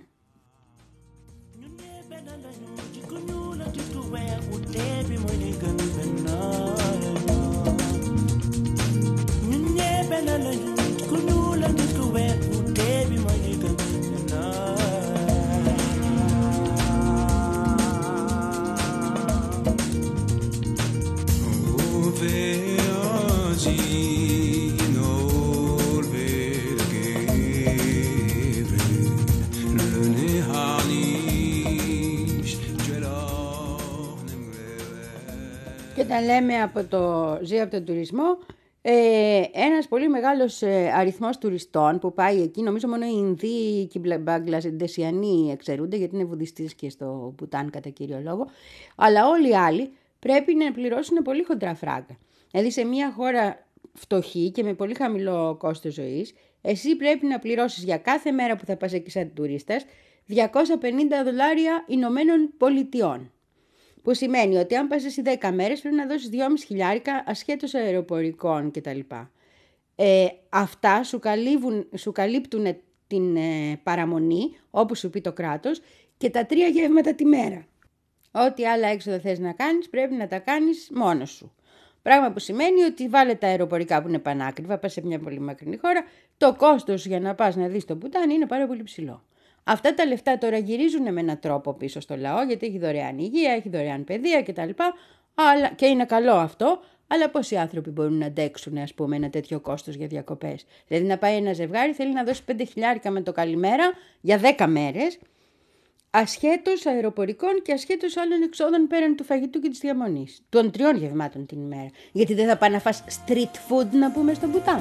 Και όταν λέμε από το ζει από τον τουρισμό, ε, ένας πολύ μεγάλος ε, αριθμός τουριστών που πάει εκεί, νομίζω μόνο οι Ινδοί και οι Μπαγκλαντεσιανοί εξαιρούνται, γιατί είναι βουδιστές και στο Μπουτάν κατά κύριο λόγο, αλλά όλοι οι άλλοι πρέπει να πληρώσουν πολύ χοντρά φράγκα. Δηλαδή σε μια χώρα φτωχή και με πολύ χαμηλό κόστος ζωής, εσύ πρέπει να πληρώσεις για κάθε μέρα που θα πας εκεί σαν τουρίστας διακόσια πενήντα δολάρια Ηνωμένων Πολιτειών. Που σημαίνει ότι αν πας εσύ δέκα μέρες πρέπει να δώσεις δυόμισι χιλιάρικα ασχέτως αεροπορικών κτλ. Ε, αυτά σου, καλύβουν, σου καλύπτουν την ε, παραμονή, όπου σου πει το κράτος, και τα τρία γεύματα τη μέρα. Ό,τι άλλα έξοδα θες να κάνεις πρέπει να τα κάνεις μόνος σου. Πράγμα που σημαίνει ότι βάλε τα αεροπορικά που είναι πανάκριβα, πας σε μια πολύ μακρινή χώρα, το κόστος για να πας να δεις το Μπουτάν είναι πάρα πολύ ψηλό. Αυτά τα λεφτά τώρα γυρίζουν με έναν τρόπο πίσω στο λαό, γιατί έχει δωρεάν υγεία, έχει δωρεάν παιδεία κτλ. Αλλά, και είναι καλό αυτό, αλλά πόσοι άνθρωποι μπορούν να αντέξουν, ας πούμε, ένα τέτοιο κόστος για διακοπές. Δηλαδή να πάει ένα ζευγάρι, θέλει να δώσει πέντε χιλιάρικα με το καλημέρα για δέκα μέρες, ασχέτως αεροπορικών και ασχέτως άλλων εξόδων πέραν του φαγητού και της διαμονής. Των τριών γευμάτων την ημέρα. Γιατί δεν θα πάει να φας street food, να πούμε, στο Μπουτάν.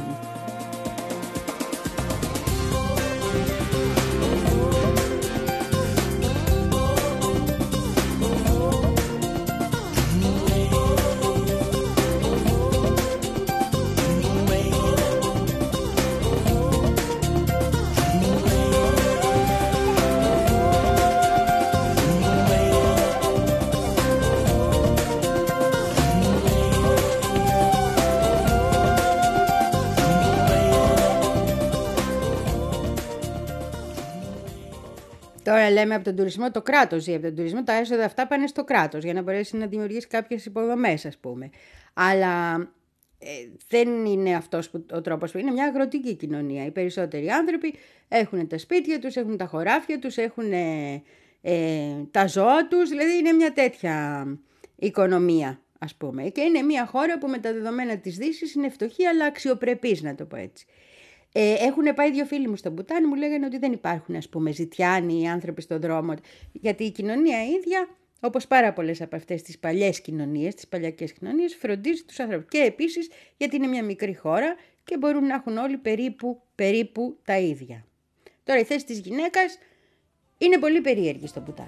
Τώρα λέμε από τον τουρισμό, το κράτος ζει από τον τουρισμό, τα έσοδα αυτά πάνε στο κράτος για να μπορέσει να δημιουργήσει κάποιες υποδομές, ας πούμε. Αλλά ε, δεν είναι αυτός που, ο τρόπος που είναι μια αγροτική κοινωνία. Οι περισσότεροι άνθρωποι έχουν τα σπίτια τους, έχουν τα χωράφια τους, έχουν ε, ε, τα ζώα τους, δηλαδή είναι μια τέτοια οικονομία, ας πούμε. Και είναι μια χώρα που με τα δεδομένα της Δύσης είναι φτωχή αλλά αξιοπρεπής, να το πω έτσι. Ε, έχουν πάει δύο φίλοι μου στο Μπουτάν, μου λέγανε ότι δεν υπάρχουν, ας πούμε, ζητιάνοι οι άνθρωποι στον δρόμο, γιατί η κοινωνία ίδια, όπως πάρα πολλές από αυτές τις παλιές κοινωνίες, τις παλιακές κοινωνίες, φροντίζει τους ανθρώπους. Και επίσης γιατί είναι μια μικρή χώρα και μπορούν να έχουν όλοι περίπου, περίπου τα ίδια. Τώρα η θέση της γυναίκας είναι πολύ περίεργη στο Μπουτάν.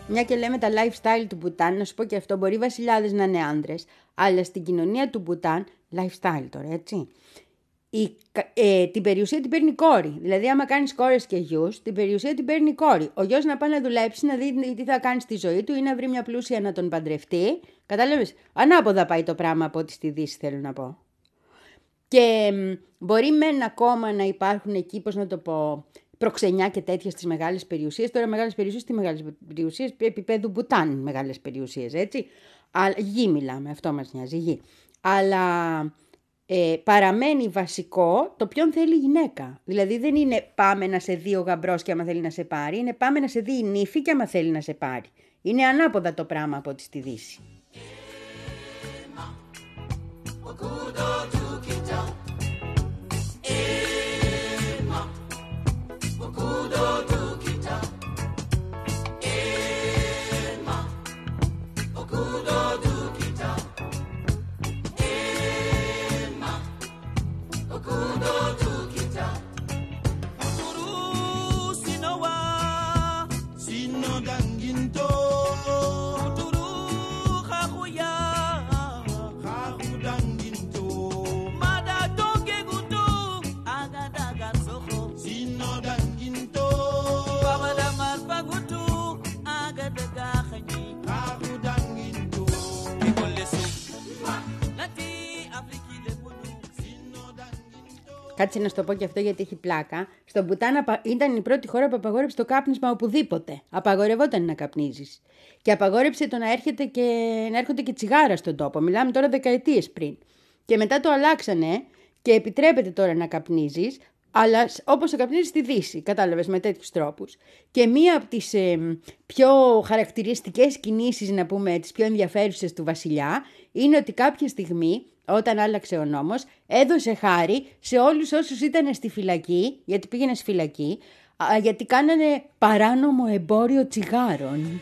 μια και λέμε τα lifestyle του Μπουτάν, να σου πω και αυτό, μπορεί οι βασιλιάδες να είναι άντρες, αλλά στην κοινωνία του Μπουτάν, lifestyle τώρα, έτσι, η, ε, την περιουσία την παίρνει η κόρη. Δηλαδή, άμα κάνεις κόρες και γιους, την περιουσία την παίρνει η κόρη. Ο γιος να πάει να δουλέψει, να δει τι θα κάνει στη ζωή του ή να βρει μια πλούσια να τον παντρευτεί. Κατάλαβες, ανάποδα πάει το πράγμα από ό,τι στη Δύση, θέλω να πω. Και μ, μπορεί μεν ακόμα να υπάρχουν εκεί, πώς να το πω, προξενιά και τέτοια στις μεγάλες περιουσίες. Τώρα μεγάλες περιουσίες, τι μεγάλες περιουσίες, επίπεδου Μπουτάν μεγάλες περιουσίες, έτσι. Α, γη μιλάμε, αυτό μας νοιάζει, γη. Αλλά ε, παραμένει βασικό το ποιον θέλει η γυναίκα. Δηλαδή δεν είναι πάμε να σε δει ο γαμπρός και άμα θέλει να σε πάρει, είναι πάμε να σε δει η νύφη και άμα θέλει να σε πάρει. Είναι ανάποδα το πράγμα από ό,τι στη Δύση. Κάτσε να σου το πω και αυτό γιατί έχει πλάκα. Στο Μπουτάν ήταν η πρώτη χώρα που απαγόρεψε το κάπνισμα οπουδήποτε. Απαγορευόταν να καπνίζεις. Και απαγόρεψε το να, έρχεται και, να έρχονται και τσιγάρα στον τόπο. Μιλάμε τώρα δεκαετίες πριν. Και μετά το αλλάξανε και επιτρέπεται τώρα να καπνίζεις, αλλά όπως θα καπνίζεις στη Δύση, κατάλαβες, με τέτοιους τρόπους. Και μία από τις ε, πιο χαρακτηριστικές κινήσεις, να πούμε, τις πιο ενδιαφέρουσες του βασιλιά, είναι ότι κάποια στιγμή, όταν άλλαξε ο νόμος, έδωσε χάρη σε όλους όσους ήταν στη φυλακή, γιατί πήγαινε στη φυλακή, γιατί κάνανε παράνομο εμπόριο τσιγάρων.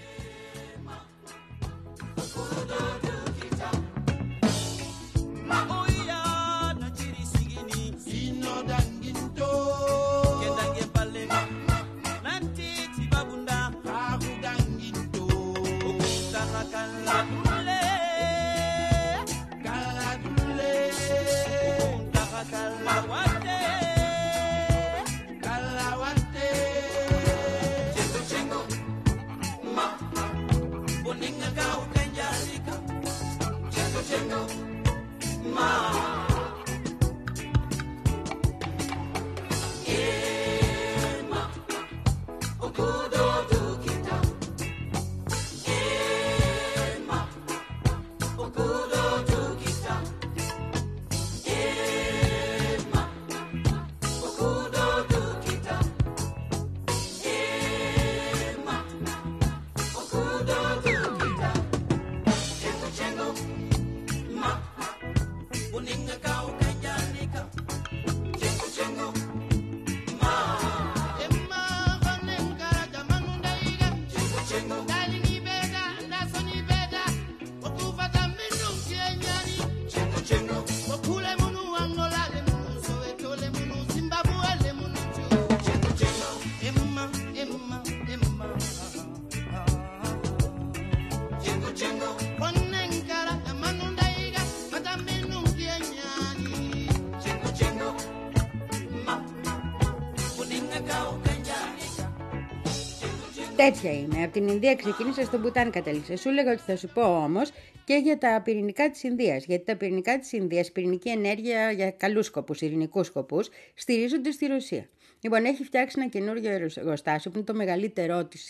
Τέτοια είναι. Από την Ινδία ξεκίνησα, στον Μπουτάν κατέληξε. Σου έλεγα ότι θα σου πω όμως και για τα πυρηνικά της Ινδίας. Γιατί τα πυρηνικά της Ινδίας, πυρηνική ενέργεια για καλούς σκοπούς, ειρηνικούς σκοπούς, στηρίζονται στη Ρωσία. Λοιπόν, έχει φτιάξει ένα καινούργιο εργοστάσιο που είναι το μεγαλύτερό της η,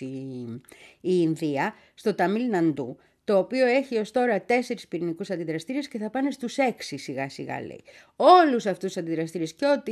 η Ινδία, στο Ταμίλ Ναντού, το οποίο έχει ως τώρα τέσσερις πυρηνικούς αντιδραστήρες και θα πάνε στους έξι σιγά σιγά, λέει. Όλους αυτούς τους αντιδραστήρες και ό,τι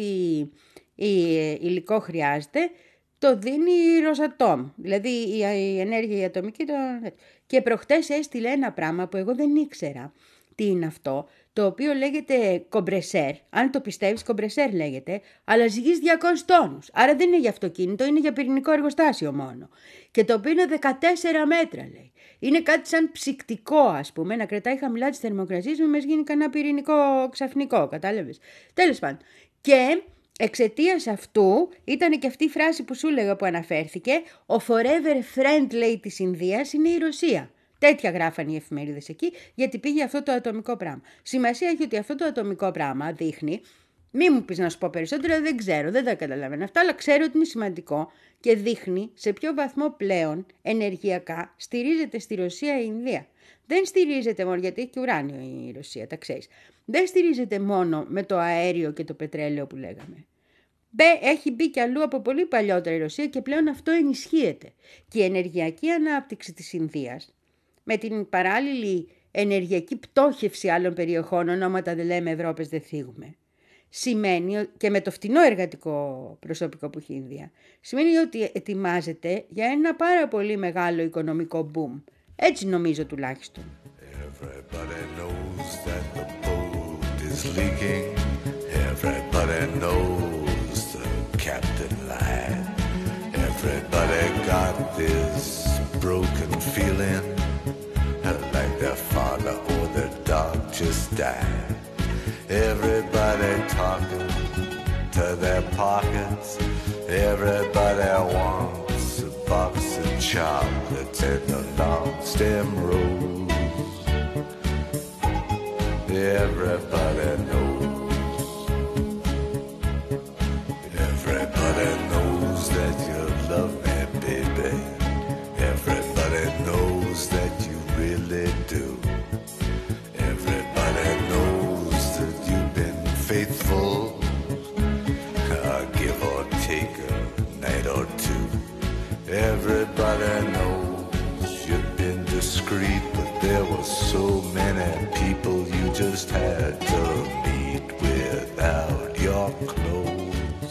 υλικό χρειάζεται το δίνει η Ροζατόμ, δηλαδή η ενέργεια η ατομική. Το... Και προχτές έστειλε ένα πράγμα που εγώ δεν ήξερα τι είναι αυτό, το οποίο λέγεται κομπρεσέρ. Αν το πιστεύεις, κομπρεσέρ λέγεται, αλλά ζυγείς διακόσιους τόνους. Άρα δεν είναι για αυτοκίνητο, είναι για πυρηνικό εργοστάσιο μόνο. Και το οποίο είναι δεκατέσσερα μέτρα, λέει. Είναι κάτι σαν ψυκτικό, ας πούμε, να κρατάει χαμηλά τις θερμοκρασίες, μην μας γίνει κανένα πυρηνικό ξαφνικό, κατάλαβες. Τέλος πάντων. Και εξαιτίας αυτού ήταν και αυτή η φράση που σου έλεγα που αναφέρθηκε, ο forever friend, λέει, της Ινδίας είναι η Ρωσία. Τέτοια γράφανε οι εφημερίδες εκεί, γιατί πήγε αυτό το ατομικό πράγμα. Σημασία έχει ότι αυτό το ατομικό πράγμα δείχνει, μη μου πεις να σου πω περισσότερα, δεν ξέρω, δεν τα καταλαβαίνω αυτά, αλλά ξέρω ότι είναι σημαντικό και δείχνει σε ποιο βαθμό πλέον ενεργειακά στηρίζεται στη Ρωσία η Ινδία. Δεν στηρίζεται μόνο, γιατί έχει και ουράνιο η Ρωσία, τα ξέρεις. Δεν στηρίζεται μόνο με το αέριο και το πετρέλαιο που λέγαμε. Έχει μπει κι αλλού από πολύ παλιότερα η Ρωσία και πλέον αυτό ενισχύεται. Και η ενεργειακή ανάπτυξη της Ινδίας, με την παράλληλη ενεργειακή πτώχευση άλλων περιοχών, ονόματα δεν λέμε, Ευρώπες δεν θίγουμε, σημαίνει, και με το φτηνό εργατικό προσωπικό που έχει η Ινδία, σημαίνει ότι ετοιμάζεται για ένα πάρα πολύ μεγάλο οικονομικό boom. Έτσι νομίζω τουλάχιστον. Everybody knows that the boat is leaking. Everybody knows the captain lied. Everybody got this broken feeling like their father or their dog just died. Everybody talking to their pockets. Everybody wants a box of chocolates and a long stem rose. Everybody knows. Everybody knows that you love me, baby. Everybody knows that you really do. Everybody knows that you've been faithful. Uh, give or take a night or two. Everybody knows you've been discreet, but there were so many people you just had to meet without your clothes.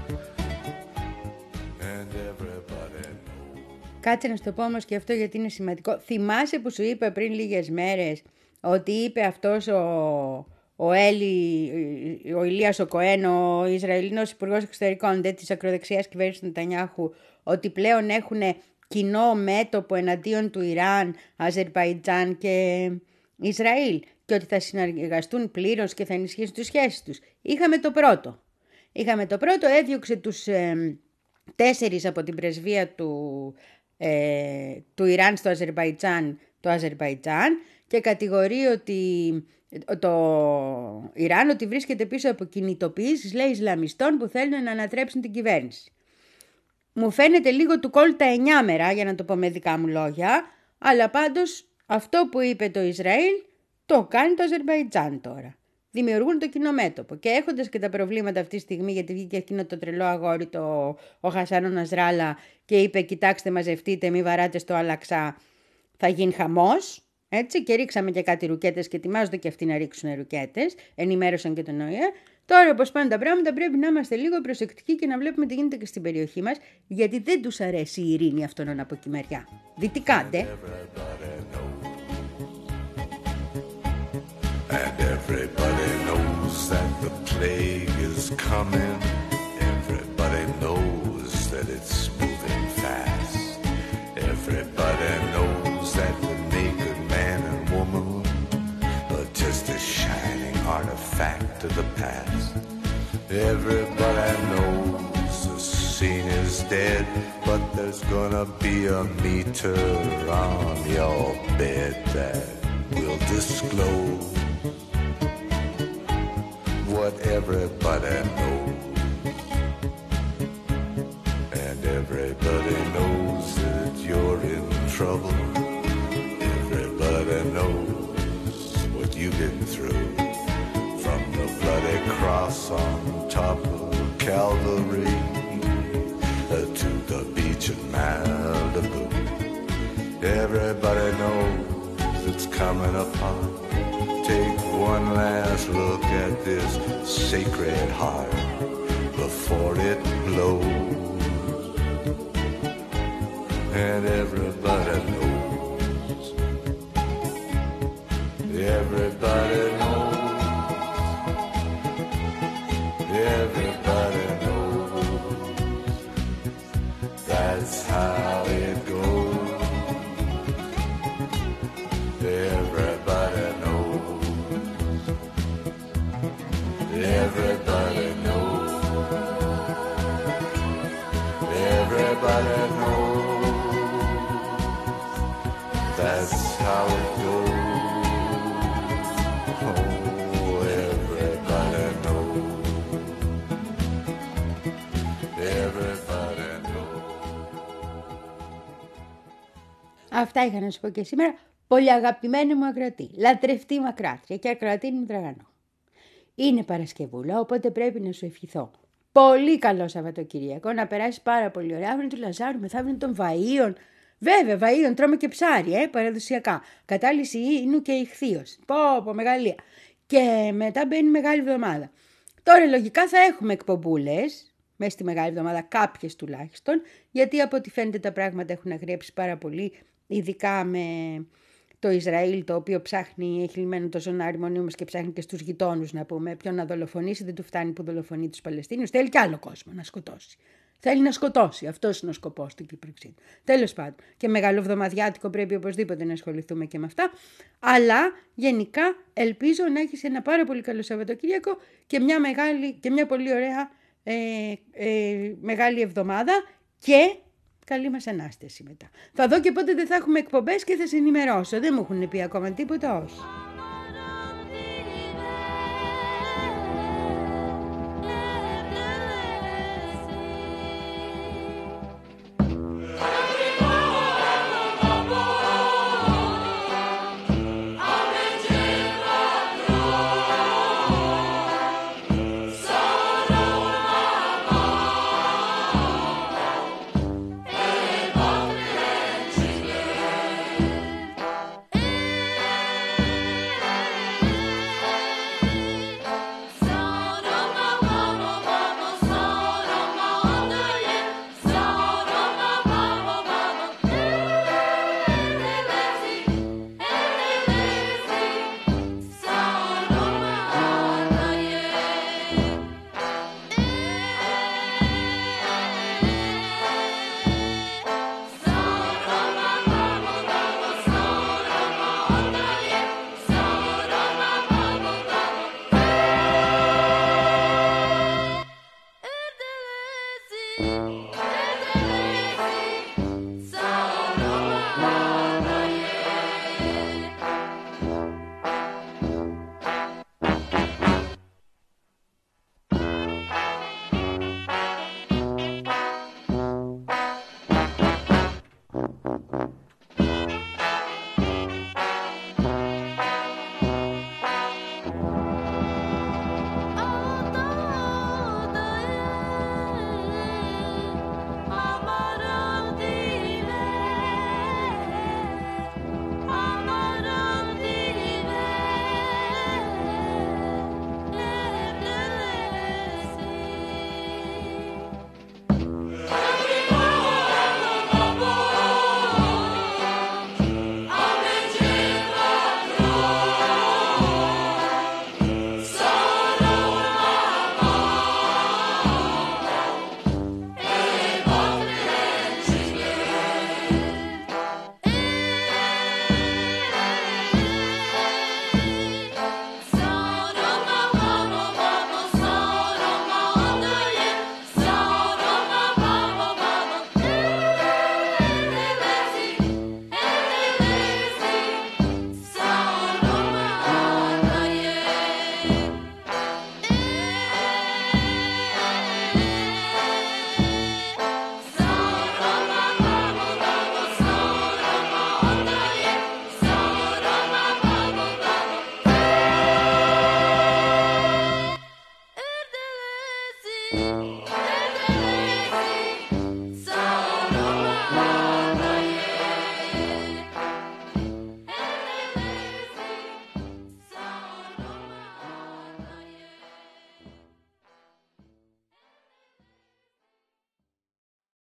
And everybody knows. Κάτσε να σου το πω όμως και αυτό γιατί είναι σημαντικό. Θυμάσαι που σου είπα πριν λίγες μέρες ότι είπε αυτός ο, ο Έλλη, ο Ηλίας ο Κοέν, ο Ισραηλινός Υπουργός Εξωτερικών δε, της ακροδεξιάς κυβέρνησης του Νετανιάχου, ότι πλέον έχουν κοινό μέτωπο εναντίον του Ιράν, Αζερμπαϊτζάν και Ισραήλ και ότι θα συνεργαστούν πλήρως και θα ενισχύσουν τις σχέσεις τους. Είχαμε το πρώτο. Είχαμε το πρώτο, έδιωξε τους ε, τέσσερις από την πρεσβεία του, ε, του Ιράν στο Αζερμπαϊτζάν, το Αζερμπαϊτζάν και κατηγορεί ότι το Ιράν ότι βρίσκεται πίσω από κινητοποιήσεις, λέει, Ισλαμιστών που θέλουν να ανατρέψουν την κυβέρνηση. Μου φαίνεται λίγο του κόλ τα εννιά μέρα, για να το πω με δικά μου λόγια, αλλά πάντως αυτό που είπε το Ισραήλ το κάνει το Αζερμπαϊτζάν τώρα. Δημιουργούν το κοινό μέτωπο και έχοντας και τα προβλήματα αυτή τη στιγμή, γιατί βγήκε εκείνο το τρελό αγόρι, το, ο Χασάνο Νασράλα, και είπε κοιτάξτε μαζευτείτε, μη βαράτε στο Αλαξά, θα γίνει χαμός. Έτσι, και ρίξαμε και κάτι ρουκέτες και ετοιμάζονται και αυτοί να ρίξουν ρουκέτες, ενημέρωσαν και τον ΟΗΕ. Τώρα, όπως πάνε τα πράγματα, πρέπει να είμαστε λίγο προσεκτικοί και να βλέπουμε τι γίνεται και στην περιοχή μας, γιατί δεν τους αρέσει η ειρήνη αυτόν από εκεί μεριά. Δυτικά, ντε. And everybody knows that the plague is coming. Everybody knows that it's moving fast. Everybody knows that the naked man and woman are just a shining artifact of the past. Everybody knows the scene is dead, but there's gonna be a meter on your bed that will disclose what everybody knows. And everybody knows that you're in trouble. Everybody knows what you've been through. From the bloody cross on top of Calvary uh, to the beach at Malibu. Everybody knows it's coming upon. Take one last look at this sacred heart before it blows. And everybody knows. Everybody knows. Everybody knows. That's how it goes. Everybody knows. Everybody knows. That's how it goes. Oh, everybody knows. Everybody knows. Αυτά είχα να σου πω και σήμερα. Πολύ αγαπημένη μου ακροατή, λατρευτή μου ακροάτρια και ακροατή μου Τραγανό. Είναι Παρασκευούλα, οπότε πρέπει να σου ευχηθώ πολύ καλό Σαββατοκυριακό, να περάσει πάρα πολύ ωραία. Αύριο του Λαζάρου, μεθαύριο των Βαΐων. Βέβαια, Βαΐων τρώμε και ψάρι, ε, παραδοσιακά. Κατάλυση ίνου και ηχθείος. Πω, πω, μεγαλεία. Και μετά μπαίνει Μεγάλη Εβδομάδα. Τώρα λογικά θα έχουμε εκπομπούλες, μέσα στη Μεγάλη Εβδομάδα, κάποιες τουλάχιστον, γιατί από ό,τι φαίνεται τα πράγματα έχουν αγριέψει πάρα πολύ, ειδικά με το Ισραήλ, το οποίο ψάχνει, έχει λυμμένο το ζωνάρι μονίμως και ψάχνει και στους γειτόνους να πούμε ποιον να δολοφονήσει. Δεν του φτάνει που δολοφονεί τους Παλαιστίνιους. Θέλει και άλλο κόσμο να σκοτώσει. Θέλει να σκοτώσει. Αυτός είναι ο σκοπός του Κυπρεξίδου. Τέλος πάντων. Και μεγαλοβδομαδιάτικο πρέπει οπωσδήποτε να ασχοληθούμε και με αυτά. Αλλά γενικά ελπίζω να έχεις ένα πάρα πολύ καλό Σαββατοκύριακο και μια, μεγάλη, και μια πολύ ωραία ε, ε, μεγάλη εβδομάδα και καλή μας Ανάσταση μετά. Θα δω και πότε δεν θα έχουμε εκπομπές και θα σε ενημερώσω. Δεν μου έχουν πει ακόμα τίποτα, όχι.